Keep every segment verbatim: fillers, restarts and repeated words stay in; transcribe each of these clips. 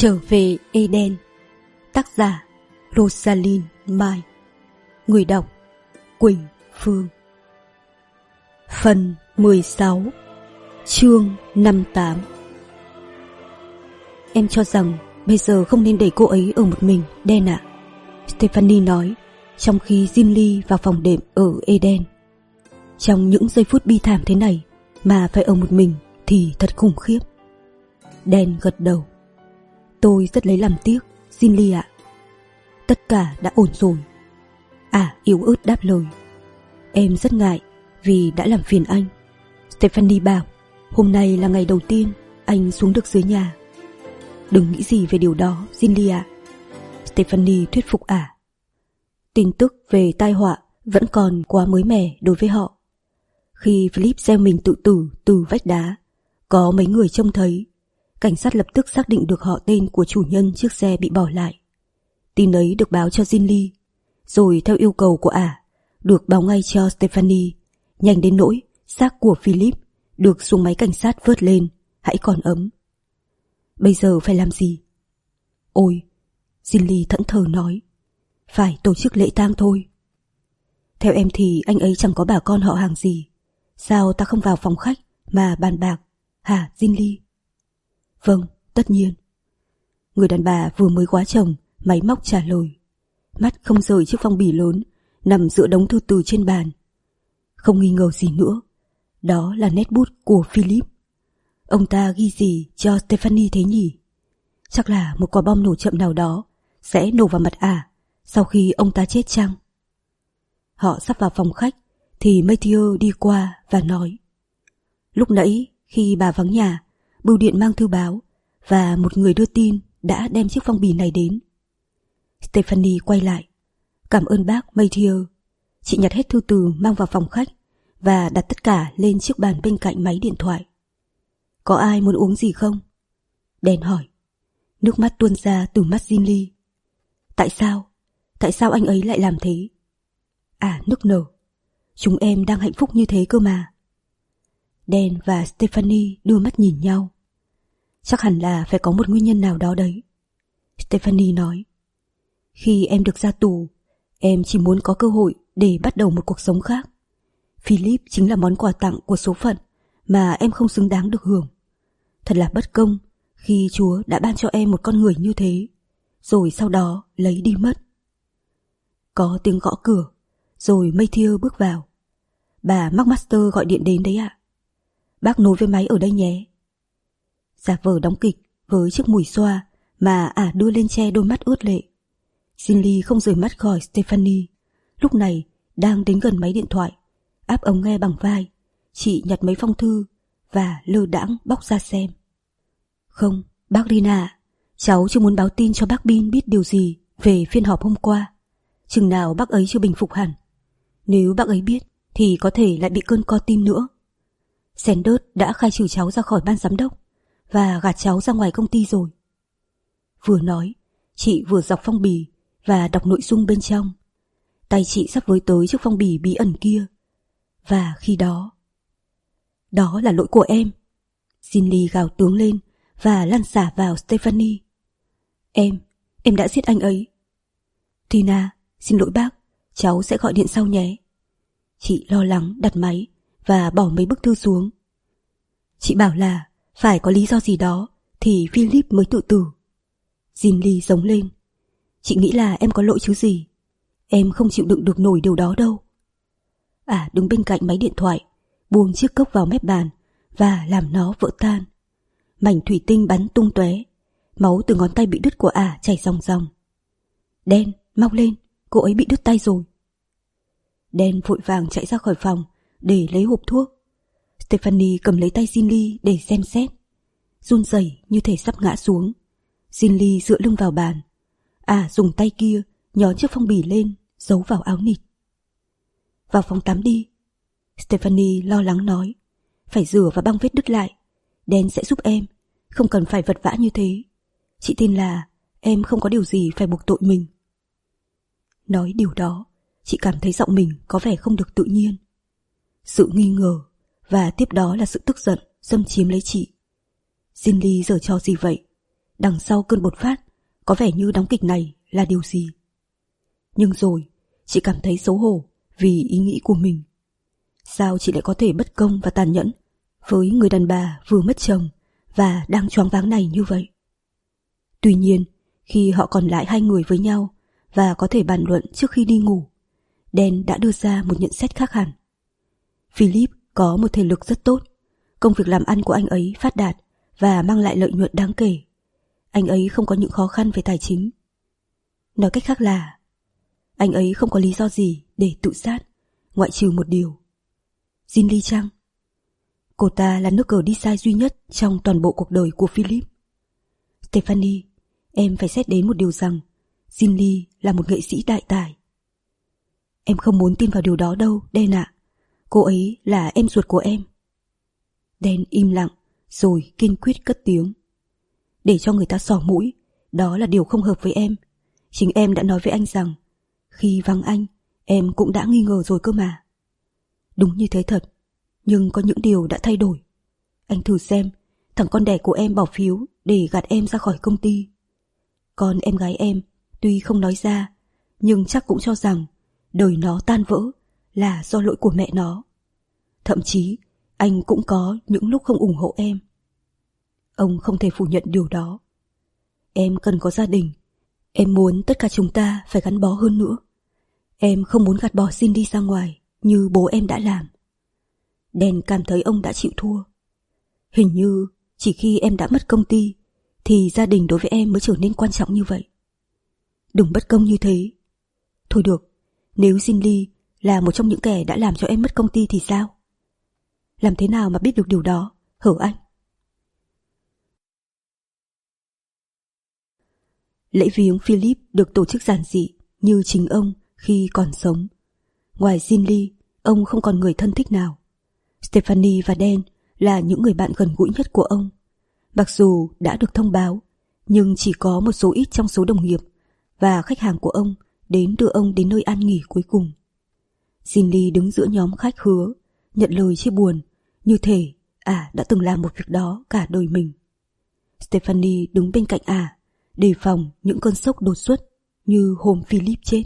Trở về Eden. Tác giả Rosalind Mai. Người đọc Quỳnh Phương. Phần mười sáu. Chương năm mươi tám. Em cho rằng bây giờ không nên để cô ấy ở một mình, Dan ạ, Stephanie nói, trong khi Jin Lee vào phòng đệm ở Eden. Trong những giây phút bi thảm thế này mà phải ở một mình thì thật khủng khiếp. Dan gật đầu. Tôi rất lấy làm tiếc, Jin Lee ạ. Tất cả đã ổn rồi. À, yếu ớt đáp lời. Em rất ngại vì đã làm phiền anh. Stephanie bảo, hôm nay là ngày đầu tiên anh xuống được dưới nhà. Đừng nghĩ gì về điều đó, Jin Lee ạ. Stephanie thuyết phục ả. Tin tức về tai họa vẫn còn quá mới mẻ đối với họ. Khi Philip gieo mình tự tử từ vách đá, có mấy người trông thấy. Cảnh sát lập tức xác định được họ tên của chủ nhân chiếc xe bị bỏ lại. Tin ấy được báo cho Jin Lee, rồi theo yêu cầu của ả, được báo ngay cho Stephanie, nhanh đến nỗi xác của Philip được xuống máy cảnh sát vớt lên, hãy còn ấm. Bây giờ phải làm gì? Ôi, Jin Lee thẫn thờ nói, phải tổ chức lễ tang thôi. Theo em thì anh ấy chẳng có bà con họ hàng gì. Sao ta không vào phòng khách mà bàn bạc, hả Jin Lee? Vâng, tất nhiên. Người đàn bà vừa mới quá chồng máy móc trả lời, mắt không rời chiếc phong bì lớn nằm giữa đống thư từ trên bàn. Không nghi ngờ gì nữa, đó là nét bút của Philip. Ông ta ghi gì cho Stephanie thế nhỉ? Chắc là một quả bom nổ chậm nào đó sẽ nổ vào mặt ả sau khi ông ta chết chăng? Họ sắp vào phòng khách thì Matthew đi qua và nói, lúc nãy khi bà vắng nhà, bưu điện mang thư báo và một người đưa tin đã đem chiếc phong bì này đến. Stephanie quay lại. Cảm ơn bác Matthew. Chị nhặt hết thư từ mang vào phòng khách và đặt tất cả lên chiếc bàn bên cạnh máy điện thoại. Có ai muốn uống gì không? Dan hỏi. Nước mắt tuôn ra từ mắt Jin Lee. Tại sao? Tại sao anh ấy lại làm thế? À, nức nở. Chúng em đang hạnh phúc như thế cơ mà. Dan và Stephanie đưa mắt nhìn nhau. Chắc hẳn là phải có một nguyên nhân nào đó đấy. Stephanie nói, khi em được ra tù, em chỉ muốn có cơ hội để bắt đầu một cuộc sống khác. Philip chính là món quà tặng của số phận mà em không xứng đáng được hưởng. Thật là bất công khi Chúa đã ban cho em một con người như thế, rồi sau đó lấy đi mất. Có tiếng gõ cửa, rồi Matthew bước vào. Bà McMaster gọi điện đến đấy ạ. Bác nối với máy ở đây nhé. Giả vờ đóng kịch với chiếc mùi xoa mà ả đưa lên che đôi mắt ướt lệ. Jin Lee không rời mắt khỏi Stephanie. Lúc này đang đến gần máy điện thoại, áp ống nghe bằng vai. Chị nhặt mấy phong thư và lơ đãng bóc ra xem. Không, bác Rina, cháu chưa muốn báo tin cho bác Bin biết điều gì về phiên họp hôm qua. Chừng nào bác ấy chưa bình phục hẳn. Nếu bác ấy biết thì có thể lại bị cơn co tim nữa. Sanders đã khai trừ cháu ra khỏi ban giám đốc và gạt cháu ra ngoài công ty rồi. Vừa nói, chị vừa dọc phong bì và đọc nội dung bên trong. Tay chị sắp với tới chiếc phong bì bí ẩn kia. Và khi đó... Đó là lỗi của em. Jin Lee gào tướng lên và lăn xả vào Stephanie. Em, em đã giết anh ấy. Tina, xin lỗi bác, cháu sẽ gọi điện sau nhé. Chị lo lắng đặt máy và bỏ mấy bức thư xuống. Chị bảo là phải có lý do gì đó thì Philip mới tự tử. Jin Lee giống lên. Chị nghĩ là em có lỗi chứ gì. Em không chịu đựng được nổi điều đó đâu. À, đứng bên cạnh máy điện thoại, buông chiếc cốc vào mép bàn và làm nó vỡ tan. Mảnh thủy tinh bắn tung tóe, máu từ ngón tay bị đứt của ả chảy ròng ròng. Dan, mau lên, cô ấy bị đứt tay rồi. Dan vội vàng chạy ra khỏi phòng để lấy hộp thuốc. Stephanie cầm lấy tay Jin Lee để xem xét. Run rẩy như thể sắp ngã xuống. Jin Lee dựa lưng vào bàn. À, dùng tay kia nhón chiếc phong bì lên, giấu vào áo nịt. Vào phòng tắm đi. Stephanie lo lắng nói. Phải rửa và băng vết đứt lại. Dan sẽ giúp em, không cần phải vật vã như thế. Chị tin là em không có điều gì phải buộc tội mình. Nói điều đó, chị cảm thấy giọng mình có vẻ không được tự nhiên. Sự nghi ngờ và tiếp đó là sự tức giận xâm chiếm lấy chị. Jin Lee giở trò gì vậy? đằng sau cơn bột phát có vẻ như đóng kịch này là điều gì. Nhưng rồi chị cảm thấy xấu hổ vì ý nghĩ của mình. Sao chị lại có thể bất công và tàn nhẫn với người đàn bà vừa mất chồng và đang choáng váng này như vậy? Tuy nhiên, khi họ còn lại hai người với nhau và có thể bàn luận trước khi đi ngủ, Dan đã đưa ra một nhận xét khác hẳn. Philip có một thể lực rất tốt, công việc làm ăn của anh ấy phát đạt và mang lại lợi nhuận đáng kể. Anh ấy không có những khó khăn về tài chính. Nói cách khác là anh ấy không có lý do gì để tự sát, ngoại trừ một điều. Ginny chăng? Cô ta là nước cờ đi sai duy nhất trong toàn bộ cuộc đời của Philip. Stephanie, em phải xét đến một điều rằng Ginny là một nghệ sĩ đại tài. Em không muốn tin vào điều đó đâu, Dan ạ. Cô ấy là em ruột của em. Dan im lặng rồi kiên quyết cất tiếng. Để cho người ta xỏ mũi, đó là điều không hợp với em. Chính em đã nói với anh rằng khi vắng anh, em cũng đã nghi ngờ rồi cơ mà. Đúng như thế thật, nhưng có những điều đã thay đổi. Anh thử xem, thằng con đẻ của em bỏ phiếu để gạt em ra khỏi công ty. Con em gái em tuy không nói ra, nhưng chắc cũng cho rằng đời nó tan vỡ là do lỗi của mẹ nó. Thậm chí anh cũng có những lúc không ủng hộ em. Ông không thể phủ nhận điều đó. Em cần có gia đình. Em muốn tất cả chúng ta phải gắn bó hơn nữa. Em không muốn gạt bỏ Cindy ra ngoài như bố em đã làm. Dan cảm thấy ông đã chịu thua. Hình như chỉ khi em đã mất công ty thì gia đình đối với em mới trở nên quan trọng như vậy. Đừng bất công như thế. Thôi được, nếu Cindy là một trong những kẻ đã làm cho em mất công ty thì sao? Làm thế nào mà biết được điều đó, hả anh? Lễ viếng Philip được tổ chức giản dị như chính ông khi còn sống. Ngoài Ginny, ông không còn người thân thích nào. Stephanie và Dan là những người bạn gần gũi nhất của ông. Mặc dù đã được thông báo, nhưng chỉ có một số ít trong số đồng nghiệp và khách hàng của ông đến đưa ông đến nơi an nghỉ cuối cùng. Ginny đứng giữa nhóm khách hứa, nhận lời chia buồn, như thể ả à, đã từng làm một việc đó cả đời mình. Stephanie đứng bên cạnh ả, à, đề phòng những cơn sốc đột xuất như hôm Philip chết.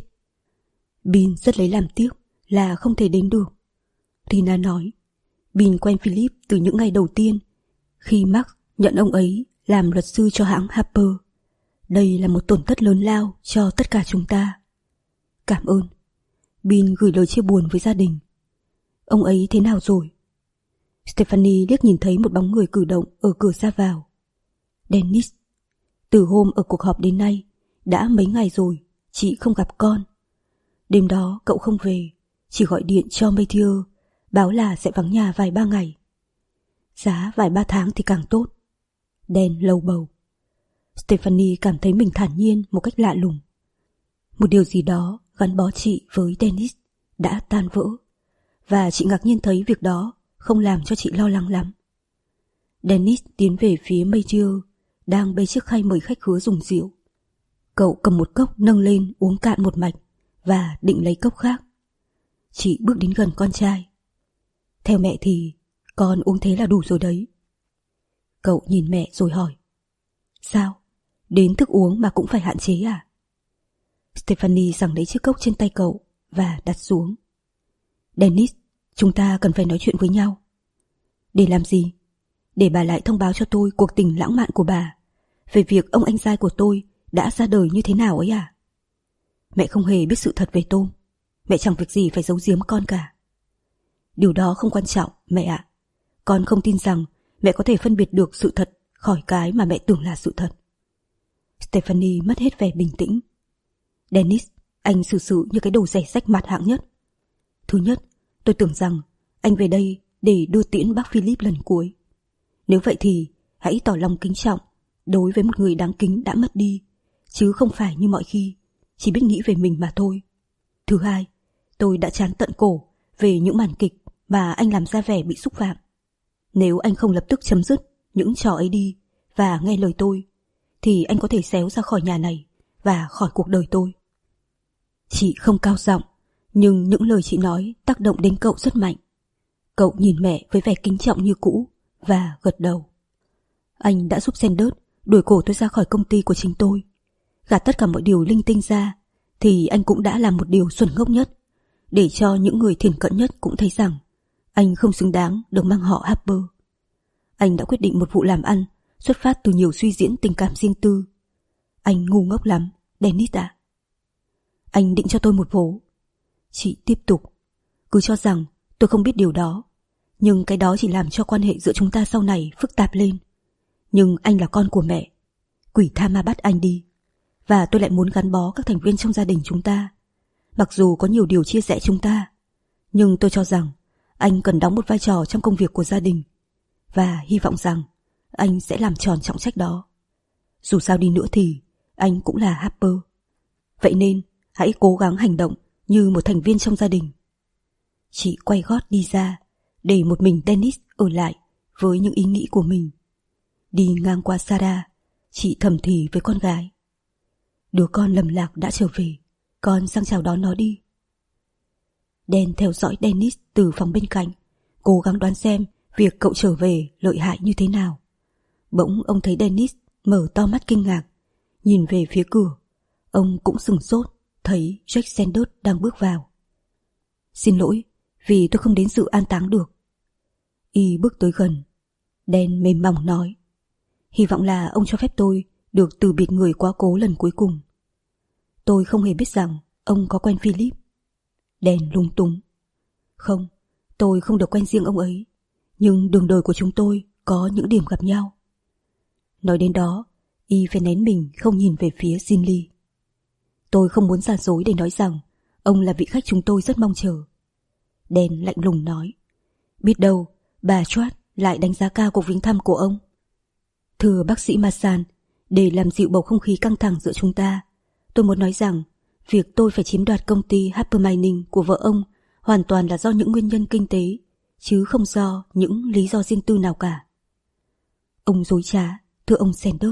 Bean rất lấy làm tiếc là không thể đến được. Tina nói, Bean quen Philip từ những ngày đầu tiên khi Mark nhận ông ấy làm luật sư cho hãng Harper. Đây là một tổn thất lớn lao cho tất cả chúng ta. Cảm ơn. Bean gửi lời chia buồn với gia đình. Ông ấy thế nào rồi? Stephanie liếc nhìn thấy một bóng người cử động ở cửa ra vào. Dennis. Từ hôm ở cuộc họp đến nay, đã mấy ngày rồi, chị không gặp con. Đêm đó cậu không về, chỉ gọi điện cho Matthew, báo là sẽ vắng nhà vài ba ngày. Giá vài ba tháng thì càng tốt. Dan lầu bầu. Stephanie cảm thấy mình thản nhiên một cách lạ lùng. Một điều gì đó gắn bó chị với Dennis đã tan vỡ, và chị ngạc nhiên thấy việc đó không làm cho chị lo lắng lắm. Dennis tiến về phía Matthew, đang bê chiếc khay mời khách khứa dùng rượu. Cậu cầm một cốc nâng lên uống cạn một mạch và định lấy cốc khác. Chị bước đến gần con trai. Theo mẹ thì con uống thế là đủ rồi đấy. Cậu nhìn mẹ rồi hỏi, sao? Đến thức uống mà cũng phải hạn chế à? Stephanie giằng lấy chiếc cốc trên tay cậu và đặt xuống. Dennis, chúng ta cần phải nói chuyện với nhau. Để làm gì? Để bà lại thông báo cho tôi cuộc tình lãng mạn của bà, về việc ông anh trai của tôi đã ra đời như thế nào ấy à? Mẹ không hề biết sự thật về Tom. Mẹ chẳng việc gì phải giấu giếm con cả. Điều đó không quan trọng, mẹ ạ. À. Con không tin rằng mẹ có thể phân biệt được sự thật khỏi cái mà mẹ tưởng là sự thật. Stephanie mất hết vẻ bình tĩnh. Dennis, anh xử sự như cái đồ rẻ rách mặt hạng nhất. Thứ nhất, tôi tưởng rằng anh về đây để đưa tiễn bác Philip lần cuối. Nếu vậy thì hãy tỏ lòng kính trọng đối với một người đáng kính đã mất đi, chứ không phải như mọi khi chỉ biết nghĩ về mình mà thôi. Thứ hai, tôi đã chán tận cổ về những màn kịch mà anh làm ra vẻ bị xúc phạm. Nếu anh không lập tức chấm dứt những trò ấy đi và nghe lời tôi, thì anh có thể xéo ra khỏi nhà này và khỏi cuộc đời tôi. Chị không cao giọng, nhưng những lời chị nói tác động đến cậu rất mạnh. Cậu nhìn mẹ với vẻ kính trọng như cũ và gật đầu. Anh đã giúp Sanders đuổi cổ tôi ra khỏi công ty của chính tôi, gạt tất cả mọi điều linh tinh ra, thì anh cũng đã làm một điều xuẩn ngốc nhất, để cho những người thiển cận nhất cũng thấy rằng anh không xứng đáng được mang họ Harper. Anh đã quyết định một vụ làm ăn xuất phát từ nhiều suy diễn tình cảm riêng tư. Anh ngu ngốc lắm, Dennis ạ. Anh định cho tôi một vố. Chị tiếp tục. Cứ cho rằng tôi không biết điều đó, nhưng cái đó chỉ làm cho quan hệ giữa chúng ta sau này phức tạp lên. Nhưng anh là con của mẹ, quỷ tha ma bắt anh đi. Và tôi lại muốn gắn bó các thành viên trong gia đình chúng ta. Mặc dù có nhiều điều chia rẽ chúng ta, nhưng tôi cho rằng anh cần đóng một vai trò trong công việc của gia đình, và hy vọng rằng anh sẽ làm tròn trọng trách đó. Dù sao đi nữa thì anh cũng là Harper. Vậy nên hãy cố gắng hành động như một thành viên trong gia đình. Chị quay gót đi ra, để một mình Dennis ở lại với những ý nghĩ của mình. Đi ngang qua Sarah, chị thầm thì với con gái. Đứa con lầm lạc đã trở về, con sang chào đón nó đi. Dan theo dõi Dennis từ phòng bên cạnh, cố gắng đoán xem việc cậu trở về lợi hại như thế nào. Bỗng ông thấy Dennis mở to mắt kinh ngạc, nhìn về phía cửa. Ông cũng sửng sốt, thấy Jack Sanders đang bước vào. Xin lỗi, vì tôi không đến dự an táng được. Y bước tới gần. Dan mềm mỏng nói. Hy vọng là ông cho phép tôi được từ biệt người quá cố lần cuối cùng. Tôi không hề biết rằng ông có quen Philip. Dan lung túng. Không, tôi không được quen riêng ông ấy, nhưng đường đời của chúng tôi có những điểm gặp nhau. Nói đến đó, Y phải nén mình không nhìn về phía Zinli. Tôi không muốn giả dối để nói rằng ông là vị khách chúng tôi rất mong chờ. Dan lạnh lùng nói. Biết đâu bà Schwartz lại đánh giá cao cuộc viếng thăm của ông. Thưa bác sĩ Masan, để làm dịu bầu không khí căng thẳng giữa chúng ta, tôi muốn nói rằng việc tôi phải chiếm đoạt công ty Harper Mining của vợ ông hoàn toàn là do những nguyên nhân kinh tế, chứ không do những lý do riêng tư nào cả. Ông dối trá, thưa ông Sanders.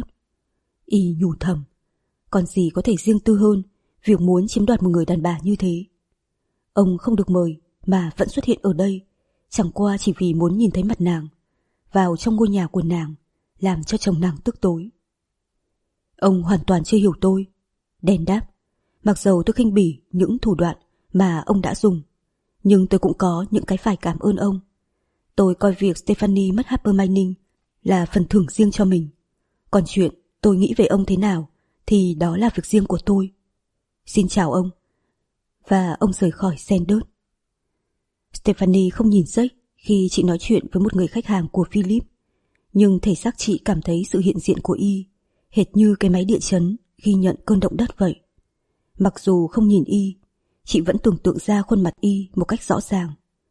Y nhủ thầm. Còn gì có thể riêng tư hơn việc muốn chiếm đoạt một người đàn bà như thế. Ông không được mời mà vẫn xuất hiện ở đây, chẳng qua chỉ vì muốn nhìn thấy mặt nàng, vào trong ngôi nhà của nàng, làm cho chồng nàng tức tối. Ông hoàn toàn chưa hiểu tôi. Dan đáp. Mặc dầu tôi khinh bỉ những thủ đoạn mà ông đã dùng, nhưng tôi cũng có những cái phải cảm ơn ông. Tôi coi việc Stephanie mất Harper Mining là phần thưởng riêng cho mình. Còn chuyện tôi nghĩ về ông thế nào thì đó là việc riêng của tôi. Xin chào ông. Và ông rời khỏi Sanders. Stephanie không nhìn Jack khi chị nói chuyện với một người khách hàng của Philip, nhưng thể xác chị cảm thấy sự hiện diện của Y hệt như cái máy địa chấn khi nhận cơn động đất vậy. Mặc dù không nhìn Y, chị vẫn tưởng tượng ra khuôn mặt Y một cách rõ ràng.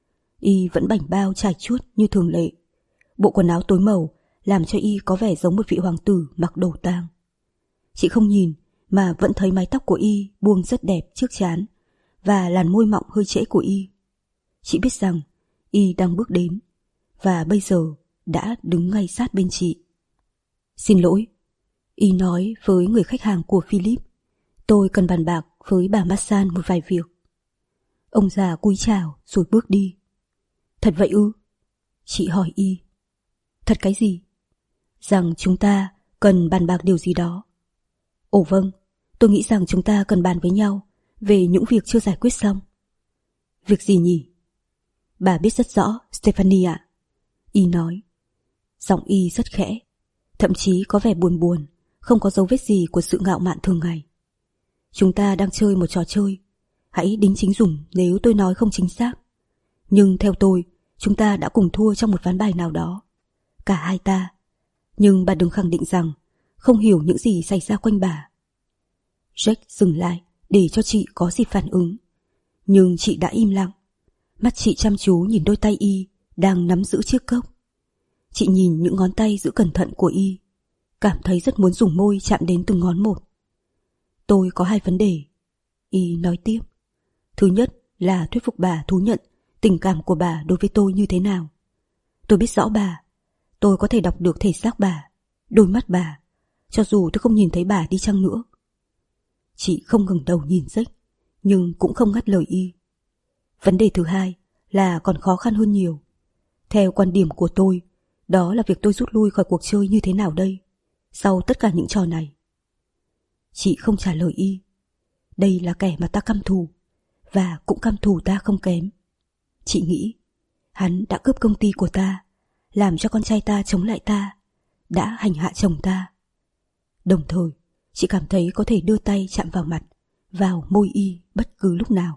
Y vẫn bảnh bao trải chuốt như thường lệ. Bộ quần áo tối màu làm cho Y có vẻ giống một vị hoàng tử mặc đồ tang. Chị không nhìn mà vẫn thấy mái tóc của Y buông rất đẹp trước trán và làn môi mọng hơi trễ của Y. Chị biết rằng Y đang bước đến và bây giờ đã đứng ngay sát bên chị. Xin lỗi, Y nói với người khách hàng của Philip. Tôi cần bàn bạc với bà Massan một vài việc. Ông già cúi chào rồi bước đi. Thật vậy ư? Chị hỏi Y. Thật cái gì? Rằng chúng ta cần bàn bạc điều gì đó. Ồ vâng, tôi nghĩ rằng chúng ta cần bàn với nhau về những việc chưa giải quyết xong. Việc gì nhỉ? Bà biết rất rõ, Stephanie ạ. Y nói. Giọng Y rất khẽ, thậm chí có vẻ buồn buồn, không có dấu vết gì của sự ngạo mạn thường ngày. Chúng ta đang chơi một trò chơi. Hãy đính chính dùng nếu tôi nói không chính xác. Nhưng theo tôi, chúng ta đã cùng thua trong một ván bài nào đó. Cả hai ta. Nhưng bà đừng khẳng định rằng không hiểu những gì xảy ra quanh bà. Jack dừng lại để cho chị có dịp phản ứng. Nhưng chị đã im lặng. Mắt chị chăm chú nhìn đôi tay Y đang nắm giữ chiếc cốc. Chị nhìn những ngón tay giữ cẩn thận của Y, cảm thấy rất muốn dùng môi chạm đến từng ngón một. Tôi có hai vấn đề, Y nói tiếp. Thứ nhất là thuyết phục bà thú nhận tình cảm của bà đối với tôi như thế nào. Tôi biết rõ bà. Tôi có thể đọc được thể xác bà, đôi mắt bà, cho dù tôi không nhìn thấy bà đi chăng nữa. Chị không ngẩng đầu nhìn Jack, nhưng cũng không ngắt lời Y. Vấn đề thứ hai là còn khó khăn hơn nhiều. Theo quan điểm của tôi, đó là việc tôi rút lui khỏi cuộc chơi như thế nào đây. sau tất cả những trò này? Chị không trả lời y. Đây là kẻ mà ta căm thù, và cũng căm thù ta không kém. Chị nghĩ hắn đã cướp công ty của ta, làm cho con trai ta chống lại ta, đã hành hạ chồng ta. Đồng thời, chị cảm thấy có thể đưa tay chạm vào mặt, vào môi y bất cứ lúc nào.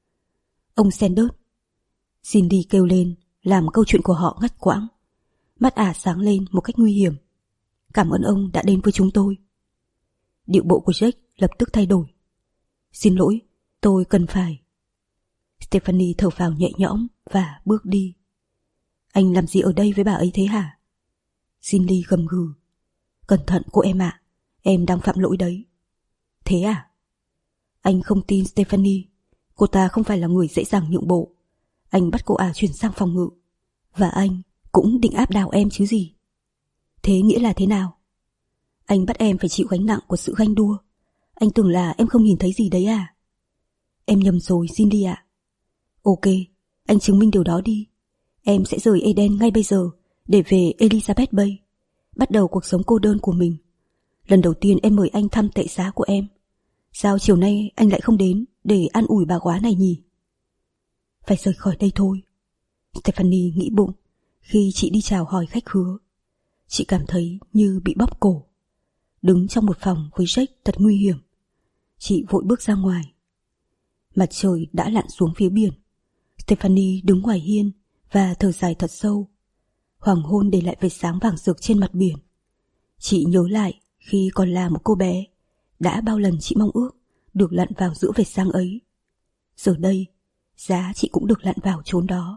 Ông Sanders, Cindy kêu lên, làm câu chuyện của họ ngắt quãng. Mắt ả sáng lên một cách nguy hiểm. Cảm ơn ông đã đến với chúng tôi. Điệu bộ của Jake lập tức thay đổi. Xin lỗi, tôi cần phải. Stephanie thở phào nhẹ nhõm và bước đi. Anh làm gì ở đây với bà ấy thế hả? Cindy gầm gừ. Cẩn thận cô em ạ, em đang phạm lỗi đấy. Thế à? Anh không tin Stephanie. Cô ta không phải là người dễ dàng nhượng bộ. Anh bắt cô ả chuyển sang phòng ngự. Và anh cũng định áp đảo em chứ gì. Thế nghĩa là thế nào? Anh bắt em phải chịu gánh nặng của sự ganh đua. Anh tưởng là em không nhìn thấy gì đấy à? Em nhầm rồi Cindy ạ. Ok, anh chứng minh điều đó đi. Em sẽ rời Eden ngay bây giờ để về Elizabeth Bay, bắt đầu cuộc sống cô đơn của mình. Lần đầu tiên em mời anh thăm tệ xá của em. Sao chiều nay anh lại không đến để an ủi bà góa này nhỉ? Phải rời khỏi đây thôi. Stephanie nghĩ bụng khi chị đi chào hỏi khách khứa. Chị cảm thấy như bị bóp cổ. Đứng trong một phòng với Jake thật nguy hiểm. Chị vội bước ra ngoài. Mặt trời đã lặn xuống phía biển. Stephanie đứng ngoài hiên và thở dài thật sâu. Hoàng hôn để lại vệt sáng vàng rực trên mặt biển. Chị nhớ lại khi còn là một cô bé, đã bao lần chị mong ước được lặn vào giữa vệt sáng ấy. Giờ đây, giá chị cũng được lặn vào chốn đó.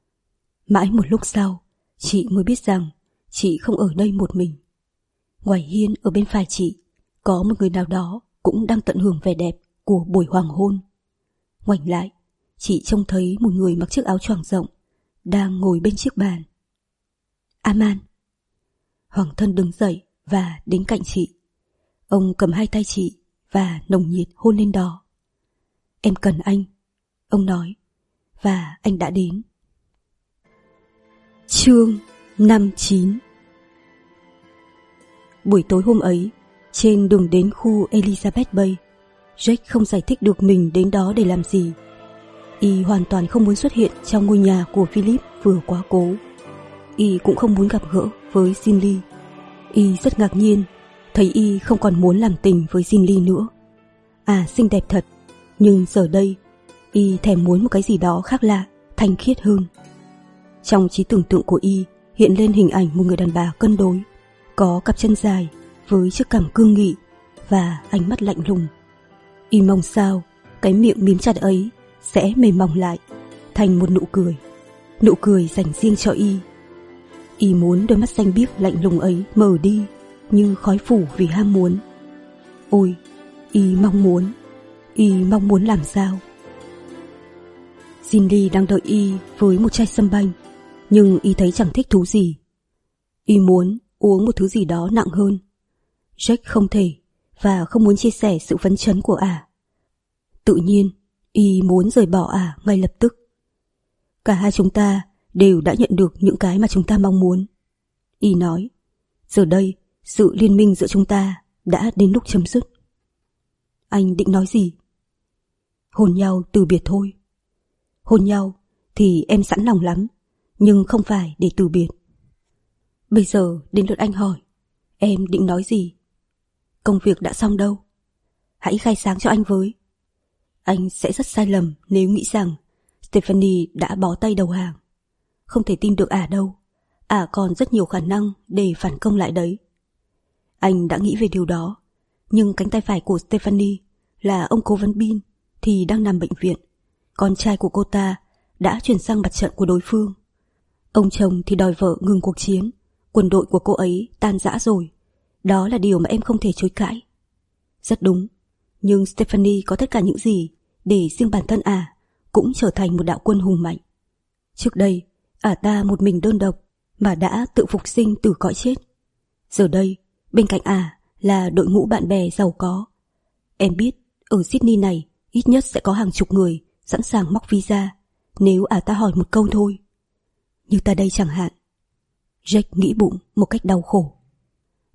Mãi một lúc sau, chị mới biết rằng chị không ở đây một mình. Ngoài hiên ở bên phải chị, có một người nào đó cũng đang tận hưởng vẻ đẹp của buổi hoàng hôn. Ngoảnh lại, chị trông thấy một người mặc chiếc áo choàng rộng, đang ngồi bên chiếc bàn. Aman. Hoàng thân đứng dậy và đến cạnh chị. Ông cầm hai tay chị và nồng nhiệt hôn lên đó. Em cần anh, ông nói, và anh đã đến. Chương năm chín. Buổi tối hôm ấy, trên đường đến khu Elizabeth Bay, Jake không giải thích được mình đến đó để làm gì. Y hoàn toàn không muốn xuất hiện trong ngôi nhà của Philip vừa quá cố. Y cũng không muốn gặp gỡ với Cindy. Y rất ngạc nhiên thấy Y không còn muốn làm tình với Cindy nữa. À, xinh đẹp thật, nhưng giờ đây Y thèm muốn một cái gì đó khác lạ, thanh khiết hơn. Trong trí tưởng tượng của Y hiện lên hình ảnh một người đàn bà cân đối, có cặp chân dài với chiếc cằm cương nghị và ánh mắt lạnh lùng. Y mong sao cái miệng mím chặt ấy sẽ mềm mỏng lại thành một nụ cười, nụ cười dành riêng cho Y. Y muốn đôi mắt xanh biếc lạnh lùng ấy mờ đi như khói phủ vì ham muốn. Ôi, Y mong muốn, Y mong muốn làm sao? Cindy đang đợi Y với một chai sâm banh, nhưng Y thấy chẳng thích thú gì. Y muốn uống một thứ gì đó nặng hơn. Jake không thể và không muốn chia sẻ sự phấn chấn của ả. Tự nhiên, Y muốn rời bỏ ả ngay lập tức. Cả hai chúng ta đều đã nhận được những cái mà chúng ta mong muốn. Y nói, giờ đây, sự liên minh giữa chúng ta đã đến lúc chấm dứt. Anh định nói gì? Hôn nhau từ biệt thôi. Hôn nhau thì em sẵn lòng lắm, nhưng không phải để từ biệt. Bây giờ đến lượt anh hỏi, em định nói gì? Công việc đã xong đâu? Hãy khai sáng cho anh với. Anh sẽ rất sai lầm nếu nghĩ rằng Stephanie đã bó tay đầu hàng. Không thể tin được ả đâu. Ả còn rất nhiều khả năng để phản công lại đấy. Anh đã nghĩ về điều đó, nhưng cánh tay phải của Stephanie là ông cố vấn Bin thì đang nằm bệnh viện. Con trai của cô ta đã chuyển sang mặt trận của đối phương. Ông chồng thì đòi vợ ngừng cuộc chiến. Quân đội của cô ấy tan rã rồi. Đó là điều mà em không thể chối cãi. Rất đúng, nhưng Stephanie có tất cả những gì để riêng bản thân ả cũng trở thành một đạo quân hùng mạnh. Trước đây, ả ta một mình đơn độc mà đã tự phục sinh từ cõi chết. Giờ đây, bên cạnh ả là đội ngũ bạn bè giàu có. Em biết, ở Sydney này ít nhất sẽ có hàng chục người sẵn sàng móc visa nếu ả ta hỏi một câu thôi. Như ta đây chẳng hạn. Jake nghĩ bụng một cách đau khổ.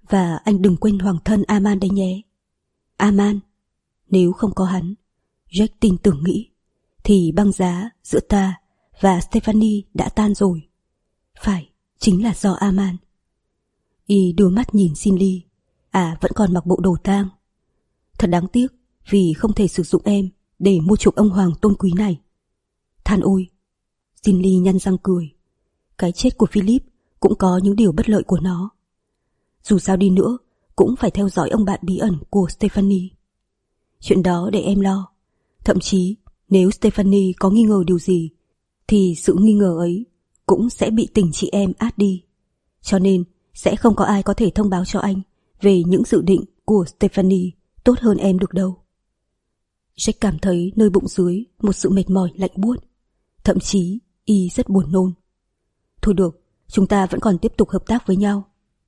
Và anh đừng quên hoàng thân Aman đấy nhé. Aman, nếu không có hắn, Jack tin tưởng nghĩ, thì băng giá giữa ta và Stephanie đã tan rồi. Phải, chính là do Aman. Y đưa mắt nhìn Cindy. À, vẫn còn mặc bộ đồ tang. Thật đáng tiếc vì không thể sử dụng em để mua chuộc ông hoàng tôn quý này. Than ôi. Cindy nhăn răng cười. Cái chết của Philip cũng có những điều bất lợi của nó. Dù sao đi nữa cũng phải theo dõi ông bạn bí ẩn của Stephanie. Chuyện đó để em lo. Thậm chí nếu Stephanie có nghi ngờ điều gì thì sự nghi ngờ ấy cũng sẽ bị tình chị em át đi. Cho nên sẽ không có ai có thể thông báo cho anh về những dự định của Stephanie tốt hơn em được đâu. Jack cảm thấy nơi bụng dưới một sự mệt mỏi lạnh buốt. Thậm chí y rất buồn nôn. Thôi được, chúng ta vẫn còn tiếp tục hợp tác với nhau.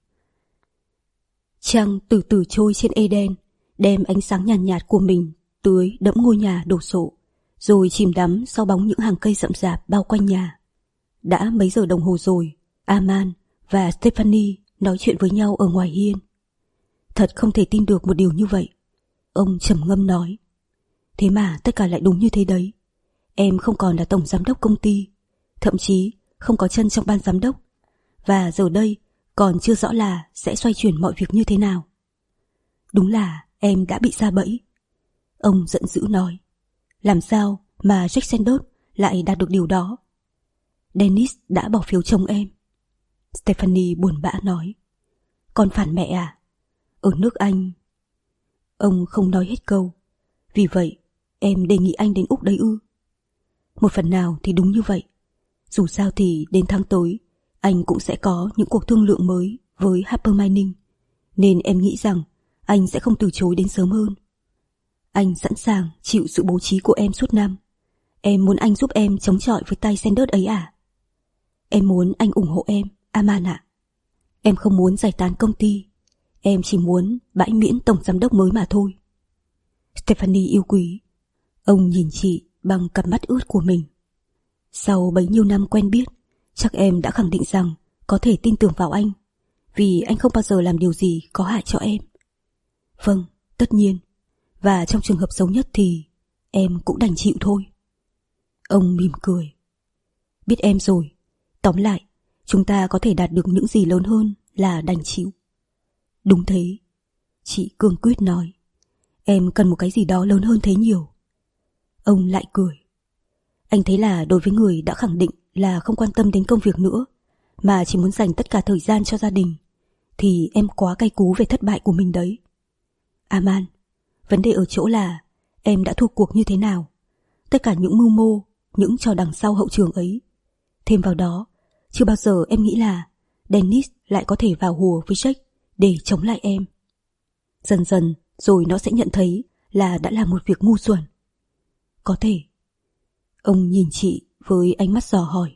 Trăng từ từ trôi trên Eden, đem ánh sáng nhàn nhạt, nhạt của mình tưới đẫm ngôi nhà đổ sộ, rồi chìm đắm sau bóng những hàng cây rậm rạp bao quanh nhà. Đã mấy giờ đồng hồ rồi, Aman và Stephanie nói chuyện với nhau ở ngoài hiên. Thật không thể tin được một điều như vậy. Ông trầm ngâm nói. Thế mà tất cả lại đúng như thế đấy. Em không còn là tổng giám đốc công ty, thậm chí không có chân trong ban giám đốc, và giờ đây còn chưa rõ là sẽ xoay chuyển mọi việc như thế nào. Đúng là em đã bị sa bẫy. Ông giận dữ nói. Làm sao mà Jack Sanders lại đạt được điều đó? Dennis đã bỏ phiếu chồng em. Stephanie buồn bã nói. Con phản mẹ à? Ở nước Anh. Ông không nói hết câu. Vì vậy em đề nghị anh đến Úc đấy ư? Một phần nào thì đúng như vậy. Dù sao thì đến tháng tới anh cũng sẽ có những cuộc thương lượng mới với Harper Mining, nên em nghĩ rằng anh sẽ không từ chối đến sớm hơn. Anh sẵn sàng chịu sự bố trí của em suốt năm. Em muốn anh giúp em chống chọi với tay Sanders ấy à? Em muốn anh ủng hộ em, Aman ạ. Em không muốn giải tán công ty. Em chỉ muốn bãi miễn tổng giám đốc mới mà thôi. Stephanie yêu quý. Ông nhìn chị bằng cặp mắt ướt của mình. Sau bấy nhiêu năm quen biết, chắc em đã khẳng định rằng có thể tin tưởng vào anh, vì anh không bao giờ làm điều gì có hại cho em. Vâng, tất nhiên. Và trong trường hợp xấu nhất thì em cũng đành chịu thôi. Ông mỉm cười. Biết em rồi. Tóm lại, chúng ta có thể đạt được những gì lớn hơn là đành chịu. Đúng thế. Chị cương quyết nói. Em cần một cái gì đó lớn hơn thế nhiều. Ông lại cười. Anh thấy là đối với người đã khẳng định là không quan tâm đến công việc nữa, mà chỉ muốn dành tất cả thời gian cho gia đình, thì em quá cay cú về thất bại của mình đấy. Aman, vấn đề ở chỗ là em đã thua cuộc như thế nào. Tất cả những mưu mô, những trò đằng sau hậu trường ấy. Thêm vào đó, chưa bao giờ em nghĩ là Dennis lại có thể vào hùa với Jack để chống lại em. Dần dần rồi nó sẽ nhận thấy là đã là một việc ngu xuẩn. Có thể. Ông nhìn chị với ánh mắt dò hỏi.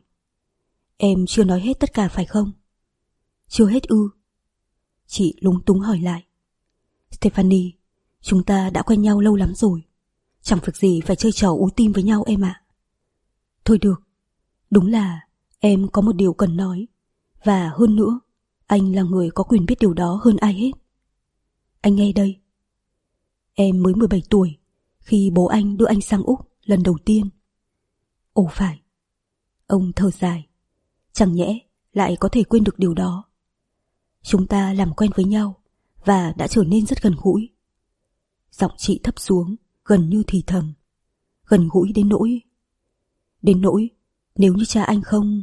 Em chưa nói hết tất cả phải không? Chưa hết ư? Chị lúng túng hỏi lại. Stephanie, chúng ta đã quen nhau lâu lắm rồi. Chẳng việc gì phải chơi trò ú tim với nhau em ạ. Thôi được. Đúng là em có một điều cần nói. Và hơn nữa, anh là người có quyền biết điều đó hơn ai hết. Anh nghe đây. Em mới mười bảy tuổi khi bố anh đưa anh sang Úc lần đầu tiên. Ồ phải. Ông thở dài. Chẳng nhẽ lại có thể quên được điều đó. Chúng ta làm quen với nhau và đã trở nên rất gần gũi. Giọng chị thấp xuống, gần như thì thầm. Gần gũi đến nỗi Đến nỗi nếu như cha anh không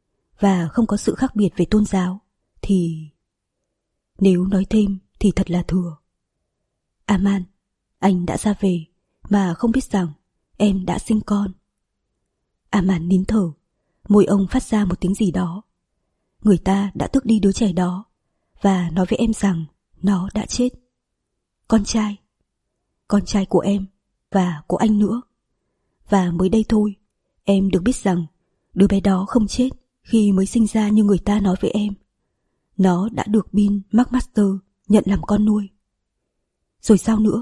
và không có sự khác biệt về tôn giáo thì... Nếu nói thêm thì thật là thừa. Aman, anh đã ra về mà không biết rằng em đã sinh con. Aman nín thở, môi ông phát ra một tiếng gì đó. Người ta đã tước đi đứa trẻ đó và nói với em rằng nó đã chết. Con trai. Con trai của em và của anh nữa. Và mới đây thôi, em được biết rằng đứa bé đó không chết khi mới sinh ra như người ta nói với em. Nó đã được Bill McMaster nhận làm con nuôi. Rồi sao nữa?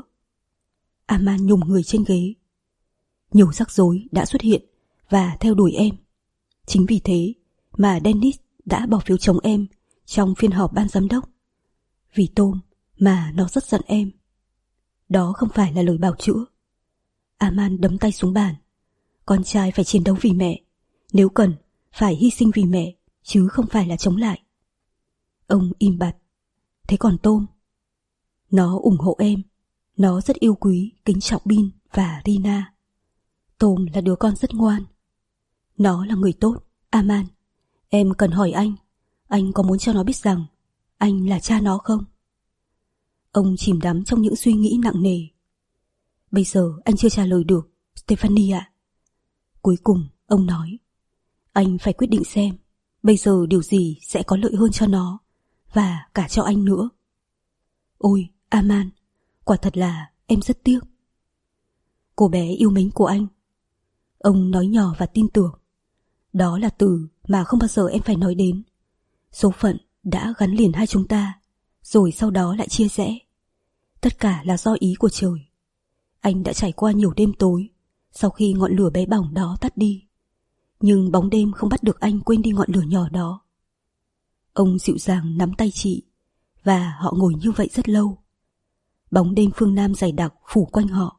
Aman nhùng người trên ghế. Nhiều rắc rối đã xuất hiện và theo đuổi em. Chính vì thế mà Dennis đã bỏ phiếu chống em trong phiên họp ban giám đốc. Vì Tom mà nó rất giận em. Đó không phải là lời bào chữa. Armand đấm tay xuống bàn. Con trai phải chiến đấu vì mẹ, nếu cần phải hy sinh vì mẹ, chứ không phải là chống lại. Ông im bặt. Thế còn Tom? Nó ủng hộ em. Nó rất yêu quý, kính trọng Bin và Rina. Tom là đứa con rất ngoan. Nó là người tốt, Armand. Em cần hỏi anh, anh có muốn cho nó biết rằng anh là cha nó không? Ông chìm đắm trong những suy nghĩ nặng nề. Bây giờ anh chưa trả lời được, Stephanie ạ. Cuối cùng ông nói, anh phải quyết định xem bây giờ điều gì sẽ có lợi hơn cho nó và cả cho anh nữa. Ôi, Armand, quả thật là em rất tiếc. Cô bé yêu mến của anh. Ông nói nhỏ và tin tưởng. Đó là từ mà không bao giờ em phải nói đến. Số phận đã gắn liền hai chúng ta, rồi sau đó lại chia rẽ. Tất cả là do ý của trời. Anh đã trải qua nhiều đêm tối sau khi ngọn lửa bé bỏng đó tắt đi. Nhưng bóng đêm không bắt được anh quên đi ngọn lửa nhỏ đó. Ông dịu dàng nắm tay chị, và họ ngồi như vậy rất lâu. Bóng đêm phương Nam dày đặc phủ quanh họ.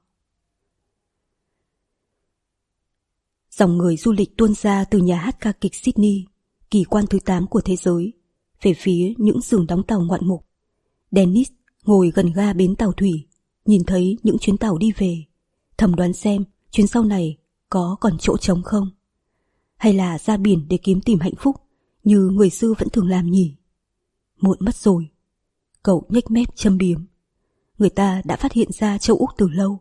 Dòng người du lịch tuôn ra từ nhà hát ca kịch Sydney, kỳ quan thứ tám của thế giới, về phía những giường đóng tàu ngoạn mục. Dennis ngồi gần ga bến tàu thủy, nhìn thấy những chuyến tàu đi về, thầm đoán xem chuyến sau này có còn chỗ trống không, hay là ra biển để kiếm tìm hạnh phúc như người xưa vẫn thường làm nhỉ. Muộn mất rồi. Cậu nhếch mép châm biếm. Người ta đã phát hiện ra châu Úc từ lâu.